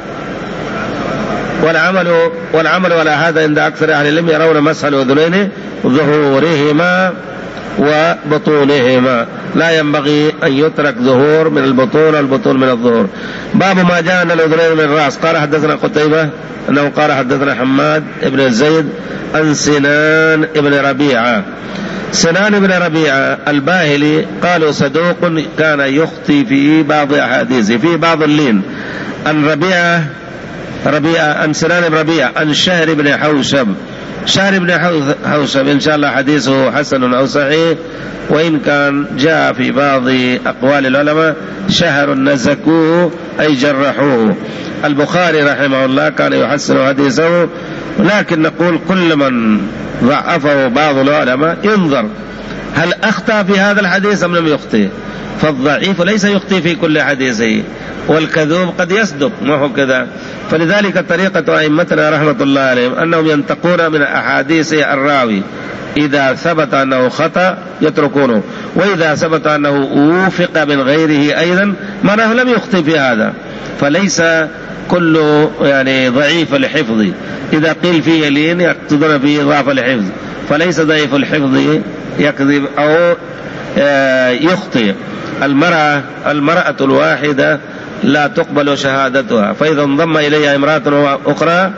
والعمل والعمل على هذا عند أكثر أهل العلم يرون مسح الأذنين ظهورهما وبطونهما، لا ينبغي أن يترك ظهور من البطون والبطون من الظهور. باب ما جاء أن الأذنين من الرأس. قال حدثنا قتيبة أنه قال حدثنا حماد بن زيد عن سنان بن ربيعة. سنان بن ربيعة الباهلي قالوا صدوق كان يخطي في بعض أحاديثه، في بعض اللين. عن ربيعة ربيعة عن سنان بن ربيعة عن شهر بن حوشب. شهر بن حوشب إن شاء الله حديثه حسن أو صحيح، وإن كان جاء في بعض أقوال العلماء شهر نزكوه أي جرحوه. البخاري رحمه الله كان يحسن حديثه، لكن نقول كل من ضعفه بعض العلماء ينظر هل أخطأ في هذا الحديث أم لم يخطئ. فالضعيف ليس يخطئ في كل حديثه، والكذوب قد يصدق، ما هو كذا. فلذلك طريقة أئمتنا رحمة الله عليهم أنهم ينتقون من أحاديث الراوي، إذا ثبت أنه خطأ يتركونه، وإذا ثبت أنه أوفق من غيره أيضا معناه لم يخطئ في هذا. فليس كل يعني ضعيف الحفظ إذا قيل فيه لين يقتضون فيه ضعف الحفظ، فليس ضعيف الحفظ يكذب أو يخطئ. المرأة المرأة الواحدة لا تقبل شهادتها، فإذا انضم إليها امرأة أخرى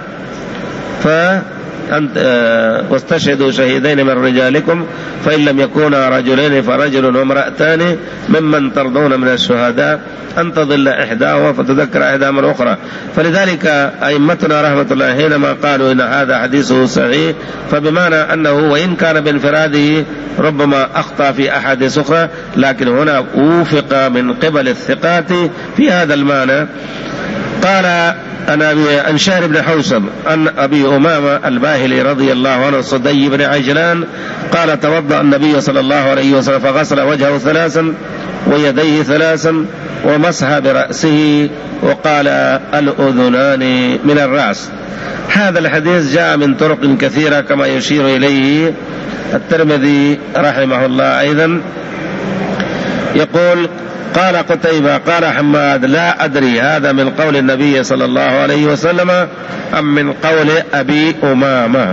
فأنت واستشهدوا شهيدين من رجالكم فإن لم يكونا رجلين فرجل وامرأتان ممن ترضون من الشهداء أن تضل إحداهما فتذكر إحداهما الأخرى. فلذلك أئمتنا رحمة الله حينما قالوا إن هذا حديثه صحيح، فبمعنى أنه وإن كان بانفراده ربما أخطأ في أحاديث أخرى، لكن هنا أوفق من قبل الثقات في هذا المعنى. قال أنا عن شهر بن حوشب عن أبي أمامة الباهلي رضي الله عنه الصدي بن عجلان قال توضأ النبي صلى الله عليه وسلم فغسل وجهه ثلاثا ويديه ثلاثا ومسح برأسه وقال الأذنان من الرأس. هذا الحديث جاء من طرق كثيرة كما يشير إليه الترمذي رحمه الله أيضا. يقول قال قتيبة قال حماد لا أدري هذا من قول النبي صلى الله عليه وسلم أم من قول أبي أمامة.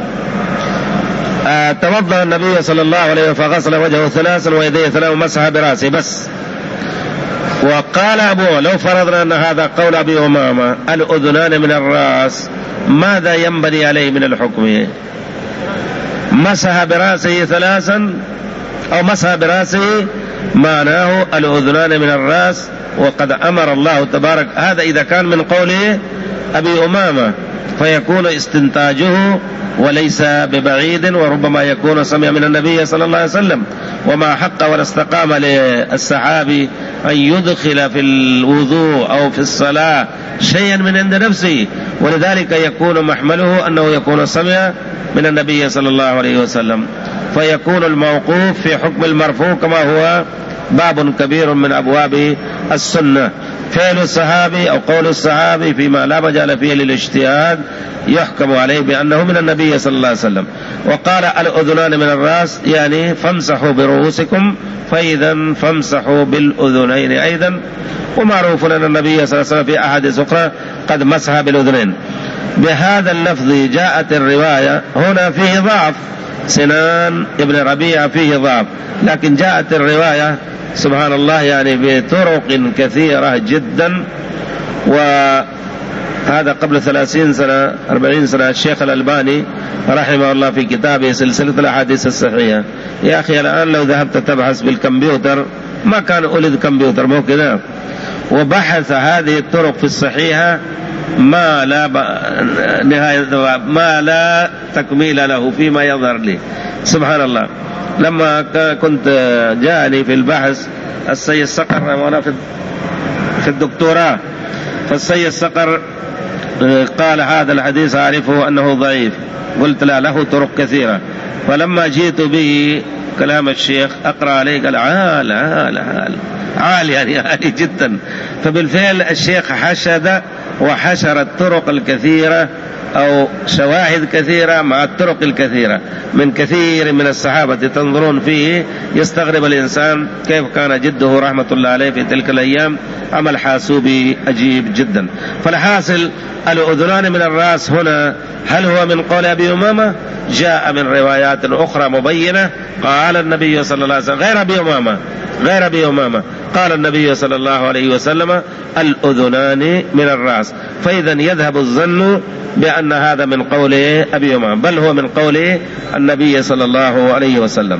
آه توضأ النبي صلى الله عليه وسلم فغسل وجهه ثلاثا ويديه ثلاثا ومسح برأسه بس. وقال أبوه لو فرضنا أن هذا قول أبي أمامة الأذنان من الرأس ماذا ينبني عليه من الحكم؟ مسح برأسه ثلاثا أو مسح برأسه معناه الأذنان من الرأس، وقد أمر الله تبارك. هذا إذا كان من قوله أبي أمامة فيكون استنتاجه وليس ببعيد، وربما يكون سمع من النبي صلى الله عليه وسلم. وما حق ولا استقام للسحابي أن يدخل في الوضوء أو في الصلاة شيئا من عند نفسه، ولذلك يكون محمله أنه يكون سمع من النبي صلى الله عليه وسلم، فيكون الموقوف في حكم المرفوع كما هو باب كبير من أبواب السنة. فعل الصحابي أو قول الصحابي فيما لا مجال فيه للاجتهاد يحكم عليه بأنه من النبي صلى الله عليه وسلم. وقال الأذنان من الرأس يعني فامسحوا برؤوسكم، فإذا فامسحوا بالأذنين أيضا. ومعروف أن النبي صلى الله عليه وسلم في أحاديث أخرى قد مسح بالأذنين. بهذا اللفظ جاءت الرواية هنا فيه ضعف، سنان ابن ربيعة فيه ضعف، لكن جاءت الرواية سبحان الله يعني بطرق كثيرة جدا. وهذا قبل ثلاثين سنة أربعين سنة الشيخ الألباني رحمه الله في كتابه سلسلة الأحاديث الصحيحة. يا أخي الآن لو ذهبت تبحث بالكمبيوتر ما كان أولد كمبيوتر مو كذا، وبحث هذه الطرق في الصحيحة ما لا نهاية ما لا تكميل له فيما يظهر لي. سبحان الله. لما كنت جاءني في البحث السيد صقر وأنا في الدكتوراه، فالسيد صقر قال هذا الحديث أعرفه أنه ضعيف، قلت لا له طرق كثيرة. فلما جئت به كلام الشيخ أقرأ عليه قال عال عال عال عال يعني عالي جدا. فبالفعل الشيخ حشد وحشر الطرق الكثيرة أو شواهد كثيرة مع الطرق الكثيرة من كثير من الصحابة تنظرون فيه، يستغرب الإنسان كيف كان جده رحمة الله عليه في تلك الأيام عمل حاسوبي عجيب جدا. فالحاصل الأذنان من الرأس هنا هل هو من قول أبي أمامة؟ جاء من روايات أخرى مبينة قال النبي صلى الله عليه وسلم غير أبي أمامة غير أبي أمامة قال النبي صلى الله عليه وسلم الأذنان من الرأس. فإذا يذهب الظن بأن هذا من قول أبي أمامة، بل هو من قول النبي صلى الله عليه وسلم.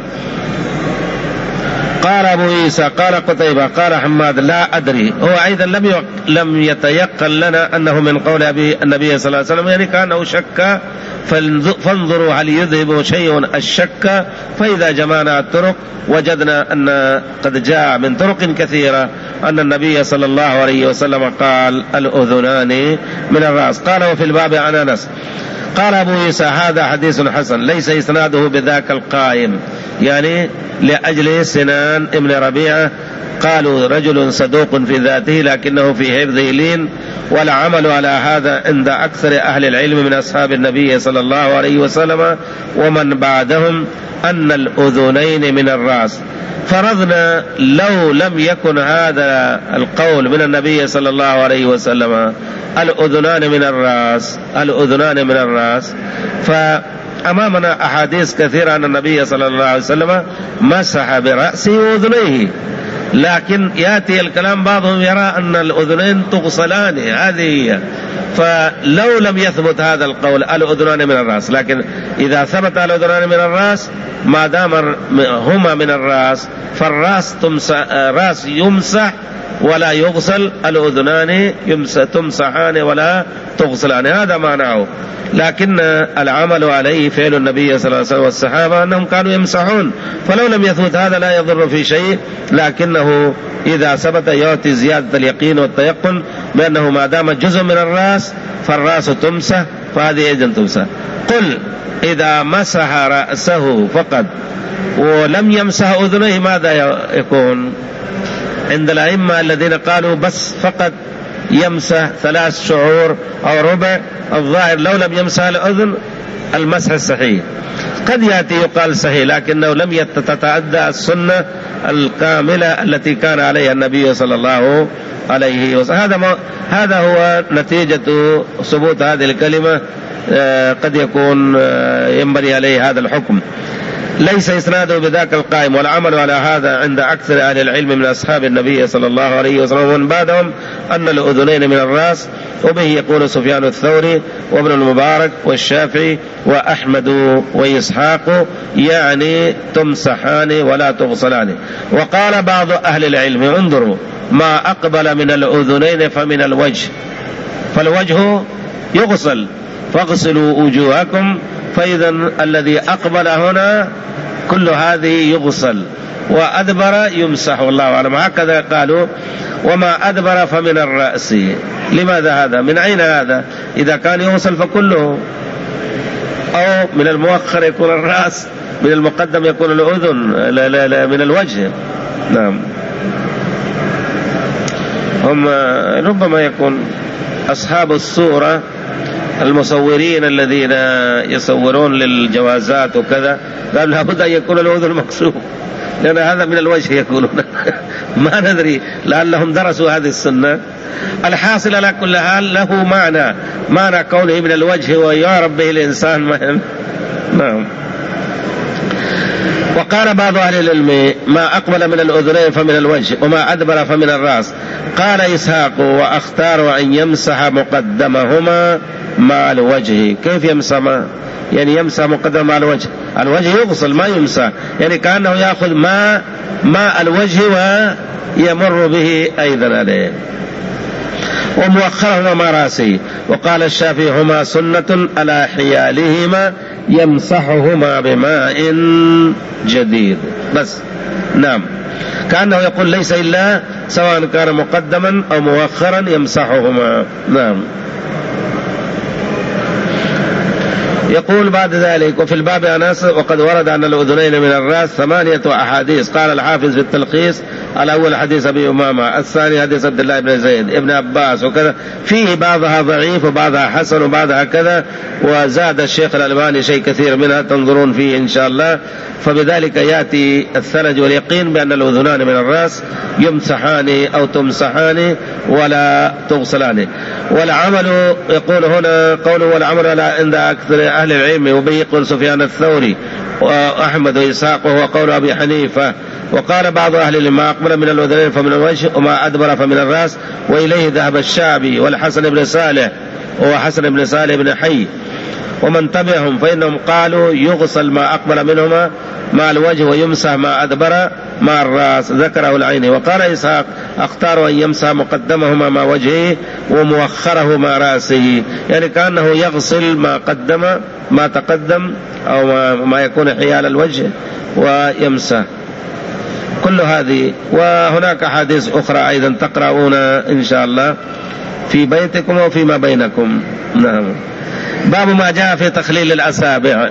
قال أبو عيسى قال قتيبة قال حماد لا أدري. هو أيضا لم لم يتيقن لنا أنه من قول أبي النبي صلى الله عليه وسلم، يعني كأنه شك، فانظروا هل يذهب شيء الشك. فإذا جمعنا الطرق وجدنا أن قد جاء من طرق كثيرة أن النبي صلى الله عليه وسلم قال الأذنان من الرأس. قال وفي الباب عن أنس قال أبو عيسى هذا حديث حسن ليس إسناده بذاك القائم، يعني لأجل سنان ابن ربيعة قالوا رجل صدوق في ذاته لكنه في حفظه لين، والعمل على هذا عند أكثر أهل العلم من أصحاب النبي صلى الله عليه وسلم ومن بعدهم أن الأذنين من الرأس. فرضنا لو لم يكن هذا القول من النبي صلى الله عليه وسلم الأذنان من الرأس الأذنان من الرأس فأمامنا أحاديث كثيرة أن النبي صلى الله عليه وسلم مسح برأسه وأذنيه، لكن يأتي الكلام بعضهم يرى أن الأذنين تغسلان، هذه هي. فلو لم يثبت هذا القول الأذنان من الرأس، لكن إذا ثبت الأذنان من الرأس ما دام هما من الرأس فالرأس تمسح رأس يمسح ولا يغسل، الأذنان تمسحان ولا تغسلان، هذا معناه. لكن العمل عليه فعل النبي صلى الله عليه وسلم والصحابة أنهم كانوا يمسحون، فلو لم يثبت هذا لا يضر في شيء، لكنه إذا ثبت يعطي زيادة اليقين والتيقن بأنه ما دام جزء من الرأس فالرأس تمسح، فهذه إذن تمسح. قل إذا مسح رأسه فقط ولم يمسح أذنيه ماذا يكون؟ عند الأئمة الذين قالوا بس فقط يمسح ثلاث شعور أو ربع، الظاهر لو لم يمسح الأذن المسح الصحيح. قد يأتي يقال صحيح لكنه لم تتعدى السنة الكاملة التي كان عليها النبي صلى الله عليه وسلم. هذا ما هذا هو نتيجة ثبوت هذه الكلمة، قد يكون ينبغي عليه هذا الحكم. ليس إسناده بذاك القائم، والعمل على هذا عند أكثر أهل العلم من أصحاب النبي صلى الله عليه وسلم ومن بعدهم أن الأذنين من الرأس. وبه يقول سفيان الثوري وابن المبارك والشافعي وأحمد وإسحاق، يعني تمسحان ولا تغسلان. وقال بعض أهل العلم انظروا ما أقبل من الأذنين فمن الوجه، فالوجه يغسل فاغسلوا وجوهكم، فإذا الذي أقبل هنا كل هذه يغسل، وأدبر يمسح، والله أعلم. هكذا قالوا. وما أدبر فمن الرأس. لماذا هذا؟ من أين هذا؟ إذا كان يغسل فكله، أو من المؤخر يكون الرأس، من المقدم يكون الأذن، لا لا لا من الوجه. نعم. هم ربما يكون أصحاب الصورة المصورين الذين يصورون للجوازات وكذا قالوا لابد أن يكون الأذن مكشوف، لأن هذا من الوجه يقولون. ما ندري لعلهم درسوا هذه السنة. الحاصل على كل حال له معنى معنى كونه من الوجه ويعرف به الإنسان مهم. نعم. وقال بعض أهل العلم ما أقبل من الأذنين فمن الوجه وما أدبر فمن الرأس. قال إسحاق وأختار أن يمسح مقدمهما مع الوجه. كيف يمسح؟ يعني يمسح مقدم مع الوجه، الوجه يغسل ما يمسح، يعني كأنه يأخذ ماء ماء الوجه ويمر به أيضا عليه. ومؤخرهما مع رأسه. وقال الشافعي هما سنة على حيالهما يمسحهما بماء جديد بس. نعم، كأنه يقول ليس إلا سواء كان مقدما أو مؤخرا يمسحهما. نعم. يقول بعد ذلك وفي الباب أنس وقد ورد أن الأذنين من الرأس ثمانية أحاديث. قال الحافظ في التلخيص: الأول حديث أبي أمامة، الثاني حديث عبد الله بن زيد ابن عباس وكذا، فيه بعضها ضعيف وبعضها حسن وبعضها كذا، وزاد الشيخ الألباني شيء كثير منها تنظرون فيه إن شاء الله. فبذلك يأتي الثلج واليقين بأن الأذنان من الرأس يمسحان أو تمسحان ولا تغسلان. والعمل يقول هنا قوله والعمل عند أكثر أهل العلم، وبه يقول سفيان الثوري وأحمد وإسحاق وهو قول أبي حنيفة. وقال بعض أهل العلم: ما أقبل من الأذنين فمن الوجه وما أدبر فمن الرأس، وإليه ذهب الشعبي والحسن بن صالح وهو حسن بن صالح بن حي ومن تبعهم، فإنهم قالوا يغسل ما أقبل منهما مع الوجه ويمسح ما أدبر مع الرأس، ذكره العيني. وقال إسحاق: أختار أن يمسح مقدمهما مع وجهه ومؤخره مع رأسه، يعني كأنه يغسل ما قدم ما تقدم أو ما, ما يكون حيال الوجه ويمسح كل هذه. وهناك حديث أخرى أيضا تقرؤون إن شاء الله في بيتكم وفيما بينكم. نعم. باب ما جاء في تخليل الأصابع.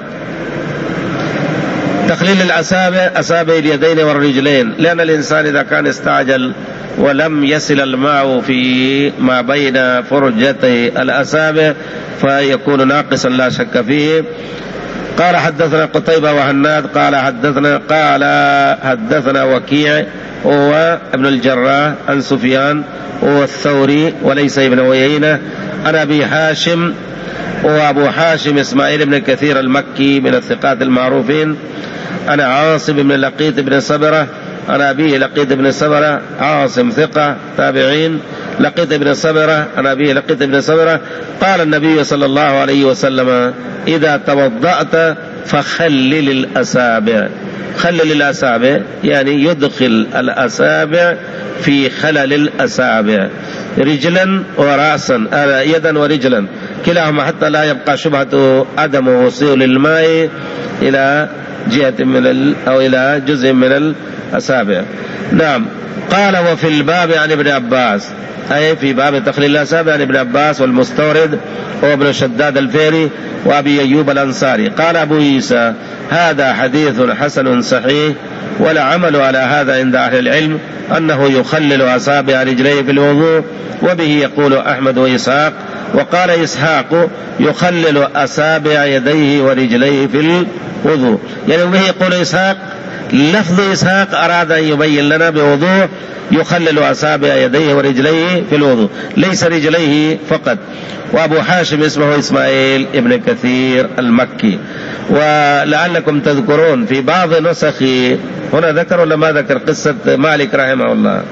تخليل الأصابع أصابع اليدين والرجلين، لأن الإنسان إذا كان استعجل ولم يصل الماء في ما بين فرجتي الأصابع فيكون ناقصا لا شك فيه. قال حدثنا قتيبة وهناد قال حدثنا قال حدثنا وكيع هو ابن الجراح عن سفيان هو الثوري وليس ابن عيينة عن أبي هاشم وأبو هاشم إسماعيل بن كثير المكي من الثقات المعروفين. أنا عاصم بن لقيط بن صبرة أنا أبيه لقيط بن صبرة، عاصم ثقة تابعين، لقيط بن صبرة أنا أبيه لقيط بن صبرة. قال النبي صلى الله عليه وسلم: إذا توضأت فخلل الأصابع. خلل الأصابع يعني يدخل الأصابع في خلل الأصابع، رجلا ورأسا، يدا ورجلا كلاهما، حتى لا يبقى شبهة عدم وصول الماء إلى جهة من ال أو إلى جزء من الأصابع. نعم. قال وفي الباب عن ابن عباس، أي في باب تخليل الأصابع عن ابن عباس والمستورد هو ابن شداد الفيري وأبي أيوب الأنصاري. قال أبو عيسى: هذا حديث حسن صحيح، ولا عمل على هذا عند أهل العلم أنه يخلل أصابع رجليه في الوضوء، وبه يقول أحمد وإسحاق. وقال إسحاق: يخلل أصابع يديه ورجليه في الوضوء، يعني وبه يقول إسحاق. لفظ إسحاق أراد أن يبين لنا بوضوح يخلل أصابع يديه ورجليه في الوضوء، ليس رجليه فقط. وأبو هاشم اسمه إسماعيل ابن كثير المكي. ولعلكم تذكرون في بعض نسخ هنا ذكر ولا ما ذكر قصة مالك رحمه الله،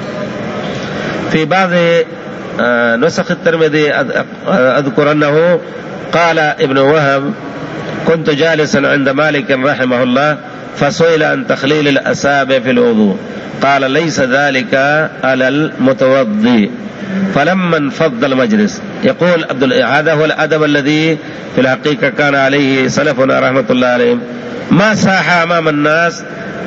في بعض نسخ الترمذي أذكر أنه قال ابن وهب: كنت جالسا عند مالك رحمه الله فسئل عن تخليل الأصابع في الوضوء، قال: ليس ذلك على المتوضي. فلما انفض المجلس، يقول عبد هذا هو الأدب الذي في الحقيقة كان عليه سلفنا رحمة الله عليهم، ما ساح أمام الناس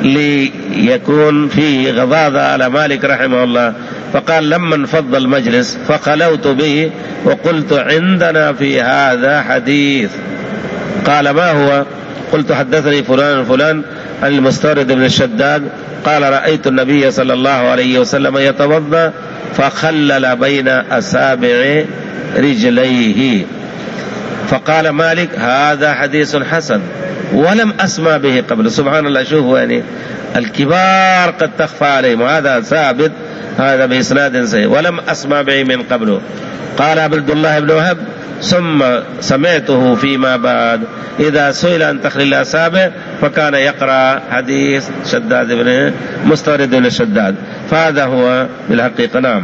ليكون فيه غضاضة على مالك رحمه الله. فقال: لما انفض المجلس فخلوت به وقلت: عندنا في هذا حديث. قال: ما هو؟ قلت: حدثني فلان فلان عن المستورد بن الشداد قال: رأيت النبي صلى الله عليه وسلم يتوضأ فخلل بين أصابع رجليه. فقال مالك: هذا حديث حسن ولم أسمع به قبل. سبحان الله، شوفوا يعني الكبار قد تخفى عليهم، وهذا ثابت هذا بإسناد صحيح ولم أسمع به من قبله. قال عبد الله بن وهب: ثم سمعته فيما بعد إذا سئل عن تخليل الأصابع فكان يقرأ حديث شداد بن مستورد بن الشداد، فهذا هو بالحقيقة. نعم.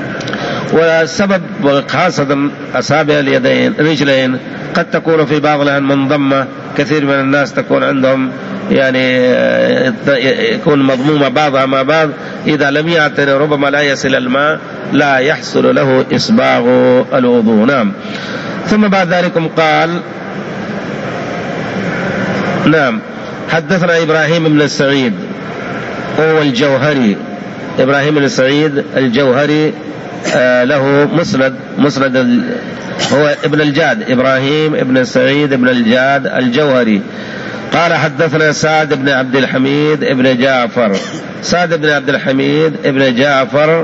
والسبب خاصة أصابع اليدين رجلين قد تكون في بعض الأحيان منضمة، كثير من الناس تكون عندهم يعني يكون مضمومة بعضها مع بعض، إذا لم يعتني ربما لا يصل الماء لا يحصل له إسباغ الوضوء. نعم. ثم بعد ذلك قال نعم حدثنا إبراهيم بن السعيد هو الجوهري، إبراهيم بن السعيد الجوهري آه له مسند مسند هو ابن الجاد، إبراهيم ابن السعيد ابن الجاد الجوهري. قال حدثنا سعد بن عبد الحميد ابن جعفر، سعد بن عبد الحميد ابن جعفر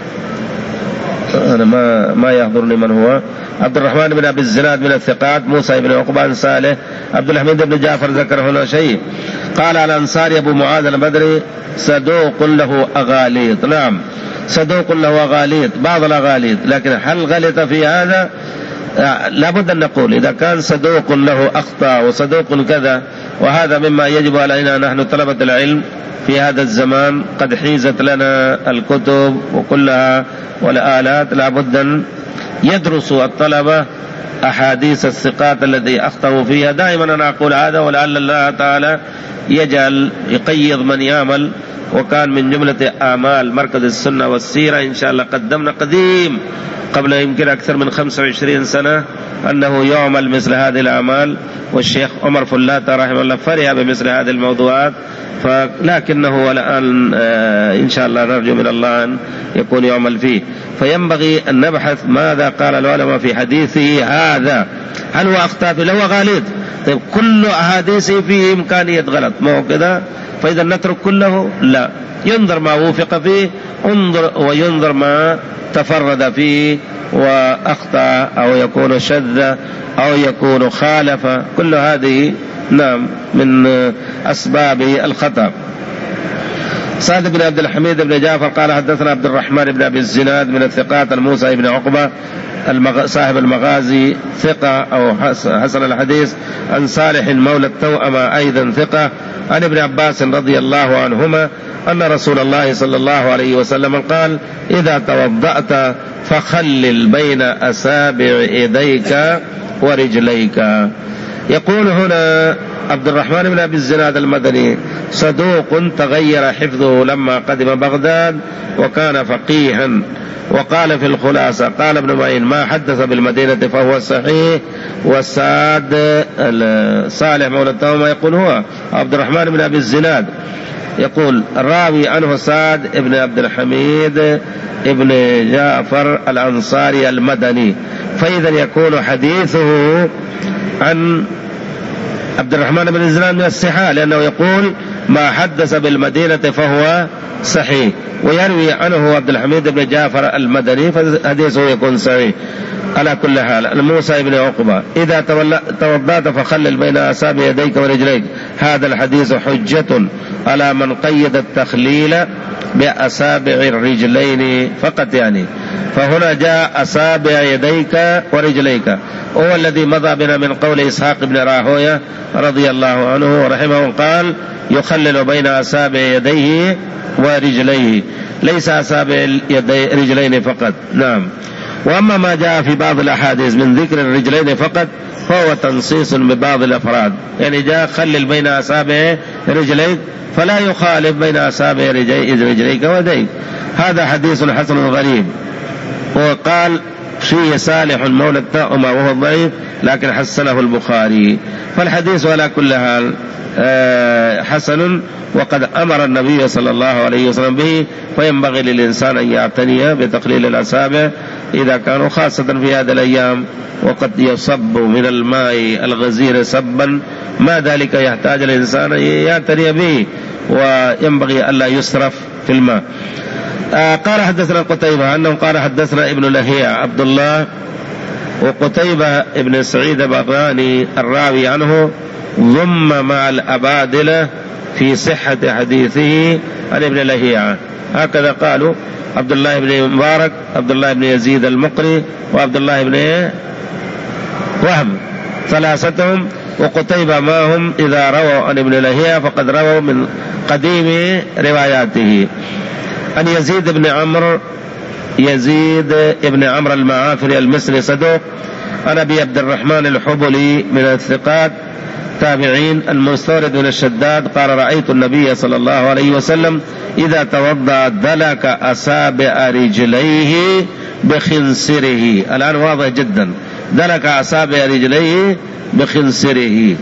أنا ما ما يحضرني من هو. عبد الرحمن بن أبي الزناد من الثقات، موسى بن عقبة عن صالح، عبد الحميد بن جعفر ذكر هنا شيء. قال على الأنصاري أبو معاذ البدري صدوق له أغاليط. نعم صدوق له أغاليط، بعض الأغاليط، لكن هل غلط في هذا؟ لابد أن نقول إذا كان صدوق له أخطاء وصدوق كذا، وهذا مما يجب علينا نحن طلبة العلم في هذا الزمان، قد حيزت لنا الكتب وكلها والآلات، لابد أن يدرس الطلبة أحاديث الثقات الذي أخطأوا فيها. دائما أنا أقول هذا، ولعل الله تعالى يجعل يقيض من يعمل. وكان من جملة آمال مركز السنة والسيرة إن شاء الله قدمنا قديم قبل يمكن أكثر من خمسة وعشرين سنة أنه يعمل مثل هذه الأعمال، والشيخ عمر فلاتة رحمه الله فرح بمثل هذه الموضوعات، فلكنه الآن إن شاء الله نرجو من الله أن يكون يعمل فيه. فينبغي أن نبحث ماذا قال العلماء في حديثه هذا، هل هو أخطأ فيه؟ هو غالط، طيب كل أحاديثه فيه إمكانية غلط، ما هو كذا، فإذا نترك كله؟ لا، ينظر ما وفق فيه انظر، وينظر ما تفرد فيه وأخطأ أو يكون شذ أو يكون خالف، كل هذه نعم من أسباب الخطأ. سعد بن عبد الحميد بن جعفر قال حدثنا عبد الرحمن بن أبي الزناد من الثقات، موسى بن عقبة صاحب المغازي ثقة أو حسن الحديث، عن صالح مولى التوأمة أيضا ثقة، عن ابن عباس رضي الله عنهما أن رسول الله صلى الله عليه وسلم قال إذا توضأت فخلل بين أصابع يديك ورجليك. يقول هنا عبد الرحمن بن أبي الزناد المدني صدوق تغير حفظه لما قدم بغداد وكان فقيها. وقال في الخلاصة قال ابن معين ما حدث بالمدينة فهو صحيح. والساد صالح مولى التوأمة يقول هو عبد الرحمن بن أبي الزناد، يقول الراوي عنه سعد ابن عبد الحميد ابن جعفر الأنصاري المدني، فإذا يكون حديثه عن عبد الرحمن بن الزناد من الصحة، لأنه يقول ما حدث بالمدينة فهو صحيح، ويروي عنه عبد الحميد بن جعفر المدني فحديثه يكون صحيح. على كل حال موسى بن عقبة إذا توضأت فخلل بين أصابع يديك ورجليك، هذا الحديث حجة على من قيد التخليل بأصابع الرجلين فقط، يعني فهنا جاء أصابع يديك ورجليك، هو الذي مضى بنا من قول إسحاق بن راهوية رضي الله عنه ورحمه قال يخلل بين أصابع يديه ورجليه، ليس أصابع يدي رجلين فقط. نعم. وأما ما جاء في بعض الأحاديث من ذكر الرجلين فقط فهو تنصيص ببعض الأفراد، يعني جاء خلل بين أصابع رجليك فلا يخالف بين أصابع رجليك ويديك، هذا حديث حسن غريب. وقال فيه صالح مولى التوأمة وهو ضعيف لكن حسنه البخاري، فالحديث على كل حال حسن، وقد أمر النبي صلى الله عليه وسلم به، فينبغي للإنسان أن يعتني بتقليل الأصابع إذا كانوا خاصة في هذه الأيام، وقد يصب من الماء الغزير سبا ما ذلك يحتاج الإنسان يعتني به، وينبغي ألا يسرف في الماء. آه قال حدثنا قتيبة أنه قال حدثنا ابن لهيع عبد الله، وقتيبة ابن سعيد بغاني الراوي عنه ضم مع الأبادلة في صحة حديثه عن ابن لهيع، هكذا قالوا عبد الله بن مبارك، عبد الله بن يزيد المقري، وعبد الله بن وهب ثلاثتهم، وقتيبة ما هم إذا رووا عن ابن لهيع فقد رووا من قديم رواياته. عن يزيد بن عمرو يزيد بن عمرو المعافري المصري صدوق، عن أبي عبد الرحمن الحبلي من الثقات، تابعين. المستورد بن الشداد قال رأيت النبي صلى الله عليه وسلم إذا توضأ دلك أصابع رجليه بخنصره. الآن واضح جدا، دلك أصابع رجليه بخنصره.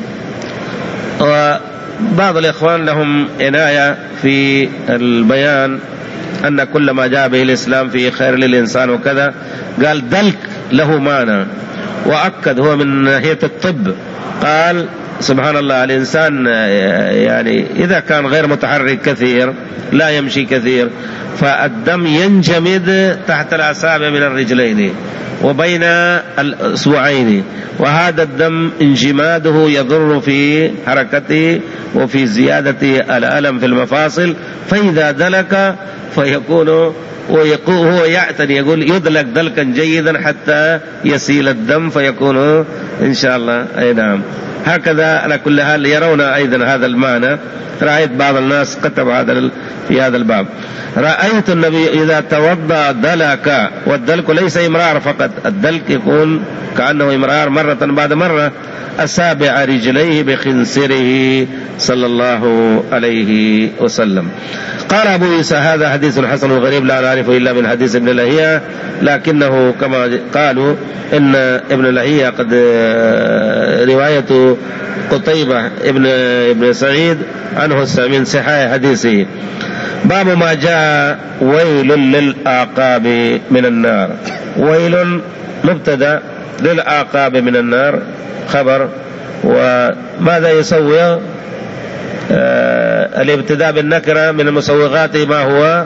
وبعض الإخوان لهم عناية في البيان أن كل ما جاء به الإسلام فيه خير للإنسان وكذا، قال دلك له معنى، وأكد هو من ناحية الطب، قال سبحان الله الإنسان يعني إذا كان غير متحرك كثير لا يمشي كثير فالدم ينجمد تحت الأصابع من الرجلين وبين الأصبعين، وهذا الدم انجماده يضر في حركته وفي زيادة الألم في المفاصل، فإذا دلك فيكون وهو يعتني يقول يدلك دلكا جيدا حتى يسيل الدم فيكون إن شاء الله. أي نعم، هكذا على كل حال يرون أيضا هذا المعنى. رأيت بعض الناس كتب هذا في هذا الباب، رأيت النبي إذا توضأ دلك، والدلك ليس إمرار فقط، الدلك يكون كأنه إمرار مرة بعد مرة، أصابع رجليه بخنصره صلى الله عليه وسلم. قال أبو عيسى هذا حديث حسن غريب لا نعرفه إلا من حديث ابن لهيعة، لكنه كما قالوا إن ابن لهيعة قد رواية قتيبة ابن ابن سعيد عنه من صحاح حديثه. باب ما جاء ويل للأعقاب من النار. ويل مبتدأ، للأعقاب من النار خبر. وماذا يسوي آه الابتداء بالنكرة من المسوغات ما هو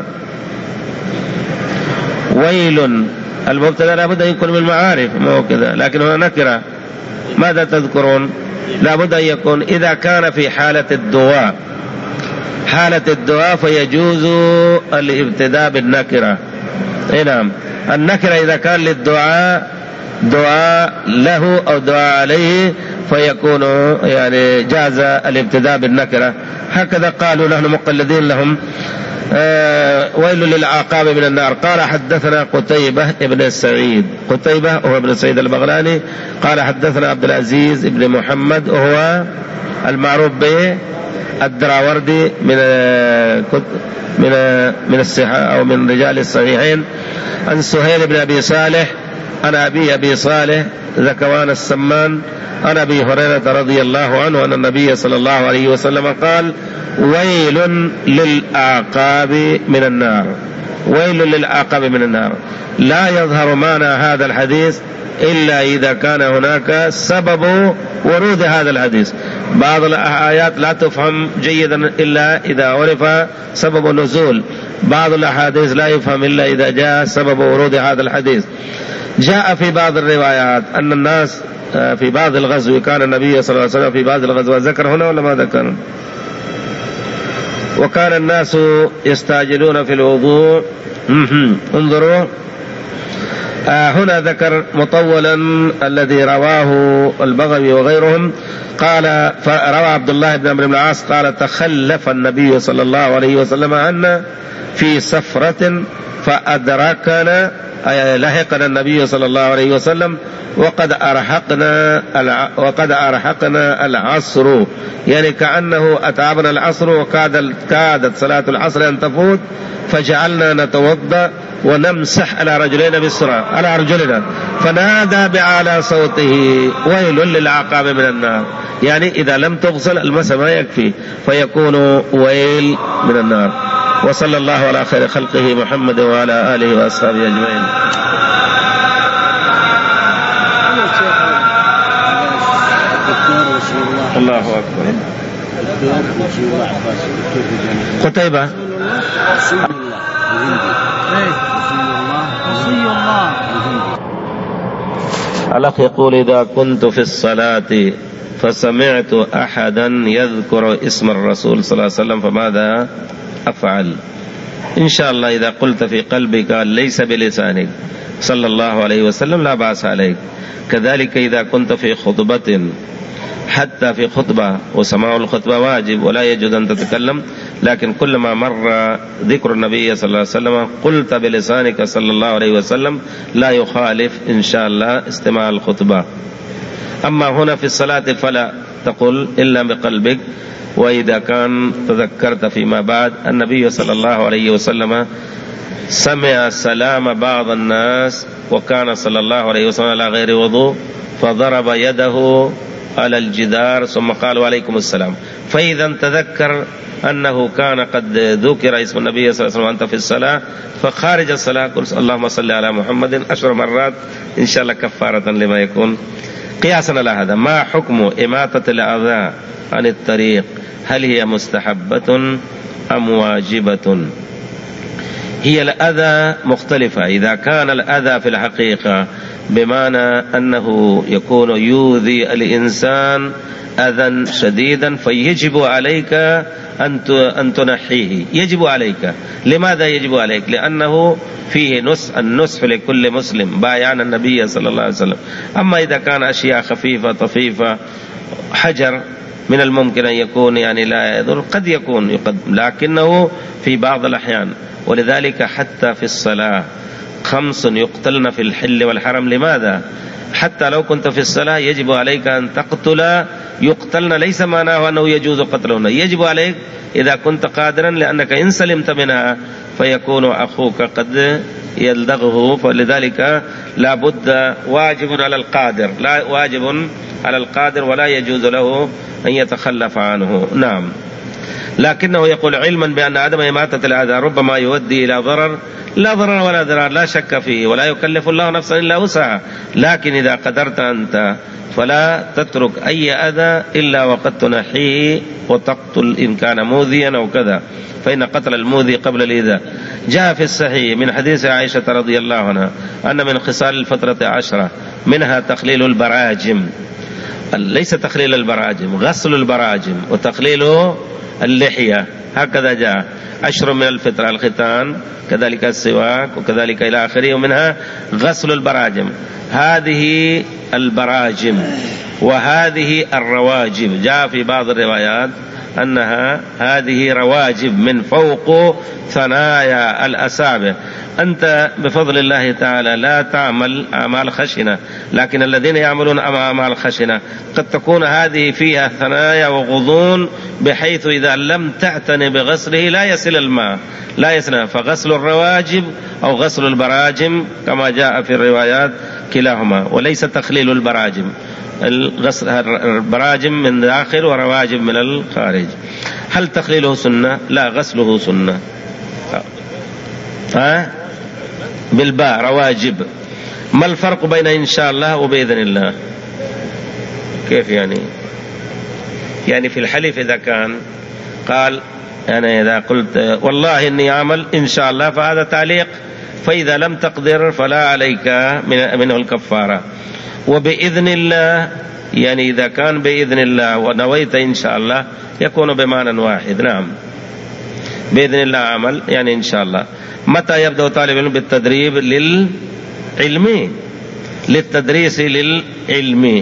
ويل. المبتدأ لابد أن يكون من المعارف، ما هو كذا، لكن هو نكرة. ماذا تذكرون؟ لابد أن يكون إذا كان في حالة الدعاء، حالة الدعاء فيجوز الابتداء بالنكرة. نعم، النكرة إذا كان للدعاء دعاء له أو دعاء عليه فيكون يعني جاز الابتداء بالنكرة. هكذا قالوا نحن مقلدين لهم. آه ويل للعقاب من النار. قال حدثنا قتيبة ابن سعيد، قتيبة هو ابن سعيد البغلاني قال حدثنا عبد العزيز ابن محمد وهو المعروف به الدراوردي من من من الصحة أو من رجال الصحيحين، عن سهيل بن أبي صالح عن أبي أبي صالح ذكوان السمان عن أبي هريرة رضي الله عنه أن النبي صلى الله عليه وسلم قال ويل للأعقاب من النار. ويل للأعقاب من النار. لا يظهر معنى هذا الحديث إلا إذا كان هناك سبب ورود هذا الحديث. بعض الآيات لا تفهم جيدا إلا إذا عرف سبب النزول، بعض الأحاديث لا يفهم إلا إذا جاء سبب ورود هذا الحديث. جاء في بعض الروايات أن الناس في بعض الغزو كان النبي صلى الله عليه وسلم في بعض الغزوات، ذكر هنا ولا ما ذكر؟ وكان الناس يستعجلون في الوضوء. انظروا آه هنا ذكر مطولا الذي رواه البغوي وغيرهم. قال فروى عبد الله بن عمرو بن العاص قال تخلف النبي صلى الله عليه وسلم عنا في سفرة فأدركنا، أي لحقنا النبي صلى الله عليه وسلم وقد أرحقنا وقد أرحقنا العصر، يعني كأنه أتعبنا العصر وكادت كادت صلاة العصر أن تفوت، فجعلنا نتوضأ ونمسح على رجلنا بالسرعة على رجلنا، فنادى بأعلى صوته ويل للعقاب من النار، يعني إذا لم تغسل المسح ما يكفي فيكون ويل من النار. وصلى الله على خير خلقه محمد وعلى آله وأصحابه أجمعين. الله أكبر. قتيبة الأخ يقول إذا كنت في الصلاة فسمعت أحدا يذكر اسم الرسول صلى الله عليه وسلم فماذا أفعل؟ إن شاء الله إذا قلت في قلبك ليس بلسانك صلى الله عليه وسلم لا بأس عليك. كذلك إذا كنت في خطبة، حتى في خطبة وسماع الخطبة واجب ولا يجوز أن تتكلم، لكن كلما مر ذكر النبي صلى الله عليه وسلم قلت بلسانك صلى الله عليه وسلم لا يخالف إن شاء الله استماع الخطبة. أما هنا في الصلاة فلا تقول إلا بقلبك. وإذا كان تذكرت فيما بعد النبي صلى الله عليه وسلم سمع سلام بعض الناس وكان صلى الله عليه وسلم على غير وضوء فضرب يده على الجدار ثم قال وعليكم السلام، فإذا تذكر أنه كان قد ذكر اسم النبي صلى الله عليه وسلم أنت في الصلاة فخارج الصلاة قل اللهم صل على محمد عشر مرات إن شاء الله كفارة لما يكون. قياسا على هذا، ما حكم إماتة الأذى عن الطريق؟ هل هي مستحبة أم واجبة؟ هي الأذى مختلفة. إذا كان الأذى في الحقيقة بمعنى أنه يكون يؤذي الإنسان أذى شديدا فيجب عليك أن تنحيه، يجب عليك. لماذا يجب عليك؟ لأنه فيه نصح، النصح لكل مسلم بايعنا النبي صلى الله عليه وسلم. أما إذا كان أشياء خفيفة طفيفة حجر من الممكن أن يكون يعني لا يضر، قد يكون يقدم، لكنه في بعض الأحيان. ولذلك حتى في الصلاة خمس يقتلن في الحل والحرم. لماذا؟ حتى لو كنت في الصلاة يجب عليك أن تقتل، يقتلن ليس معناه أنه يجوز قتلهن، يجب عليك إذا كنت قادرا، لأنك إن سلمت منها فيكون أخوك قد يلدغه. فلذلك لا بد، واجب على القادر، لا واجب على القادر ولا يجوز له أن يتخلف عنه. نعم. لكنه يقول علما بأن عدم إماتة الأذى ربما يؤدي إلى ضرر، لا ضرر ولا ضرر لا شك فيه، ولا يكلف الله نفسا إلا وسعها. لكن إذا قدرت أنت فلا تترك أي أذى إلا وقد تنحيه وتقتل إن كان مؤذيا أو كذا، فإن قتل المؤذي قبل الإيذاء. جاء في الصحيح من حديث عائشة رضي الله عنها أن من خصال الفترة عشرة منها تخليل البراجم، ليس تخليل البراجم، غسل البراجم وتخليل اللحية، هكذا جاء. عشر من الفطرة الختان، كذلك السواك، وكذلك إلى آخره. ومنها غسل البراجم. هذه البراجم وهذه الرواجب جاء في بعض الروايات أنها هذه رواجب من فوق ثنايا الأصابع. أنت بفضل الله تعالى لا تعمل أعمال خشنة، لكن الذين يعملون أعمال خشنة قد تكون هذه فيها ثنايا وغضون بحيث إذا لم تعتني بغسله لا يصل الماء، لا يصل. فغسل الرواجب أو غسل البراجم كما جاء في الروايات كلاهما، وليس تخليل البراجم. الغسل البراجم من داخل ورواجب من الخارج. هل تخليله سنة؟ لا، غسله سنة. ها بالباء رواجب. ما الفرق بين إن شاء الله وبإذن الله؟ كيف يعني؟ يعني في الحلف إذا كان قال أنا إذا قلت والله إني أعمل إن شاء الله فهذا تعليق، فإذا لم تقدر فلا عليك منه الكفارة. وبإذن الله يعني إذا كان بإذن الله ونويت إن شاء الله يكون بمعنى واحد. نعم، بإذن الله عمل يعني إن شاء الله. متى يبدأ طالب العلم بالتدريب للعلم؟ للتدريس للعلم.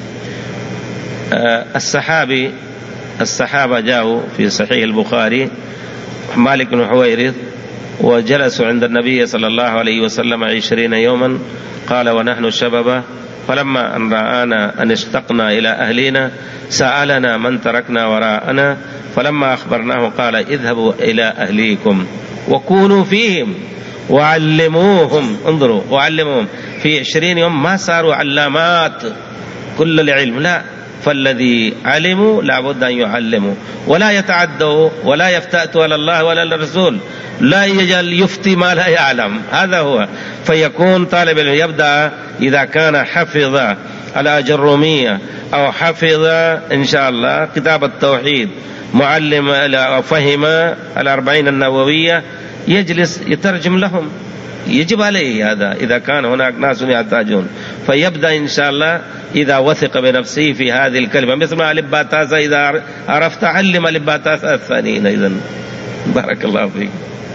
أه الصحابي الصحابة جاءوا في صحيح البخاري مالك بن حويرث وجلسوا عند النبي صلى الله عليه وسلم عشرين يوما، قال ونحن شبابا، فلما أن رآنا أن اشتقنا إلى أهلنا سألنا من تركنا وراءنا، فلما أخبرناه قال اذهبوا إلى أهليكم وكونوا فيهم وعلموهم. انظروا، وعلموهم. في عشرين يوم ما صاروا علامات كل العلم، لا، فالذي علموا لابد أن يعلموا ولا يتعدوا ولا يفتأتوا على الله ولا الرسول، لا يجعل يفتي ما لا يعلم. هذا هو. فيكون طالب العلم يبدأ إذا كان حفظ الأجرومية أو حفظ إن شاء الله كتاب التوحيد، معلم أو فهم الأربعين النووية، يجلس يترجم لهم، يجب عليه هذا إذا كان هناك ناس يحتاجون. فيبدأ إن شاء الله إذا وثق بنفسه في هذه الكلمة، مثل ما لباتاسا إذا عرفت علم لباتاسا الثانيين. إذن بارك الله فيك.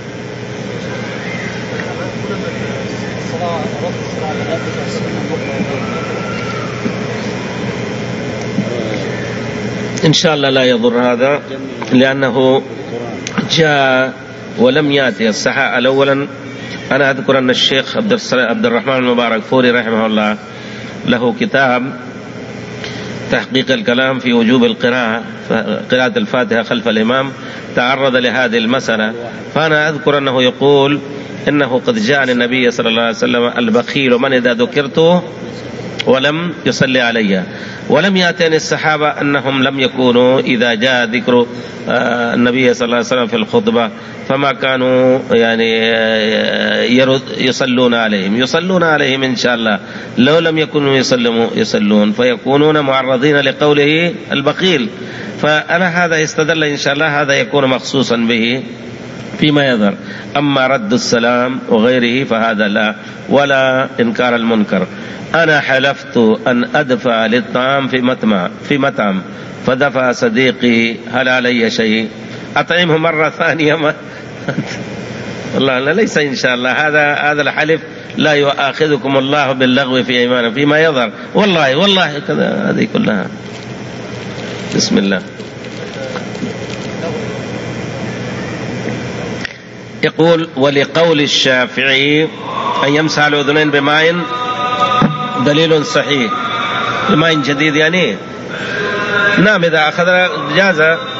إن شاء الله لا يضر هذا، لأنه جاء ولم يأتي الصحاء. أولا أنا أذكر أن الشيخ عبد الرحمن المبارك فوري رحمه الله له كتاب تحقيق الكلام في وجوب القراءة، قراءة الفاتحة خلف الإمام، تعرض لهذه المسألة. فأنا أذكر أنه يقول إنه قد جاء النبي صلى الله عليه وسلم البخيل من إذا ذكرته ولم يصلي علي. ولم يأتني الصحابة أنهم لم يكونوا إذا جاء ذكر النبي صلى الله عليه وسلم في الخطبة فما كانوا يعني يرد يصلون عليهم يصلون عليهم إن شاء الله، لو لم يكونوا يسلموا يصلون فيكونون معرضين لقوله البخيل. فأنا هذا استدل إن شاء الله هذا يكون مخصوصا به فيما يظهر. أما رد السلام وغيره فهذا لا، ولا إنكار المنكر. أنا حلفت أن أدفع للطعام في مطعم في مطعم فدفع صديقي، هل علي شيء؟ أطعمه مرة ثانية ما والله لا، ليس إن شاء الله هذا هذا الحلف لا يؤاخذكم الله باللغو في إيمانكم فيما يظهر، والله والله كذا، هذه كلها. بسم الله. يقول ولقول الشافعي أن يمسح الأذنين بماء دليل صحيح. بماء جديد يعني نعم، إذا أخذ جاز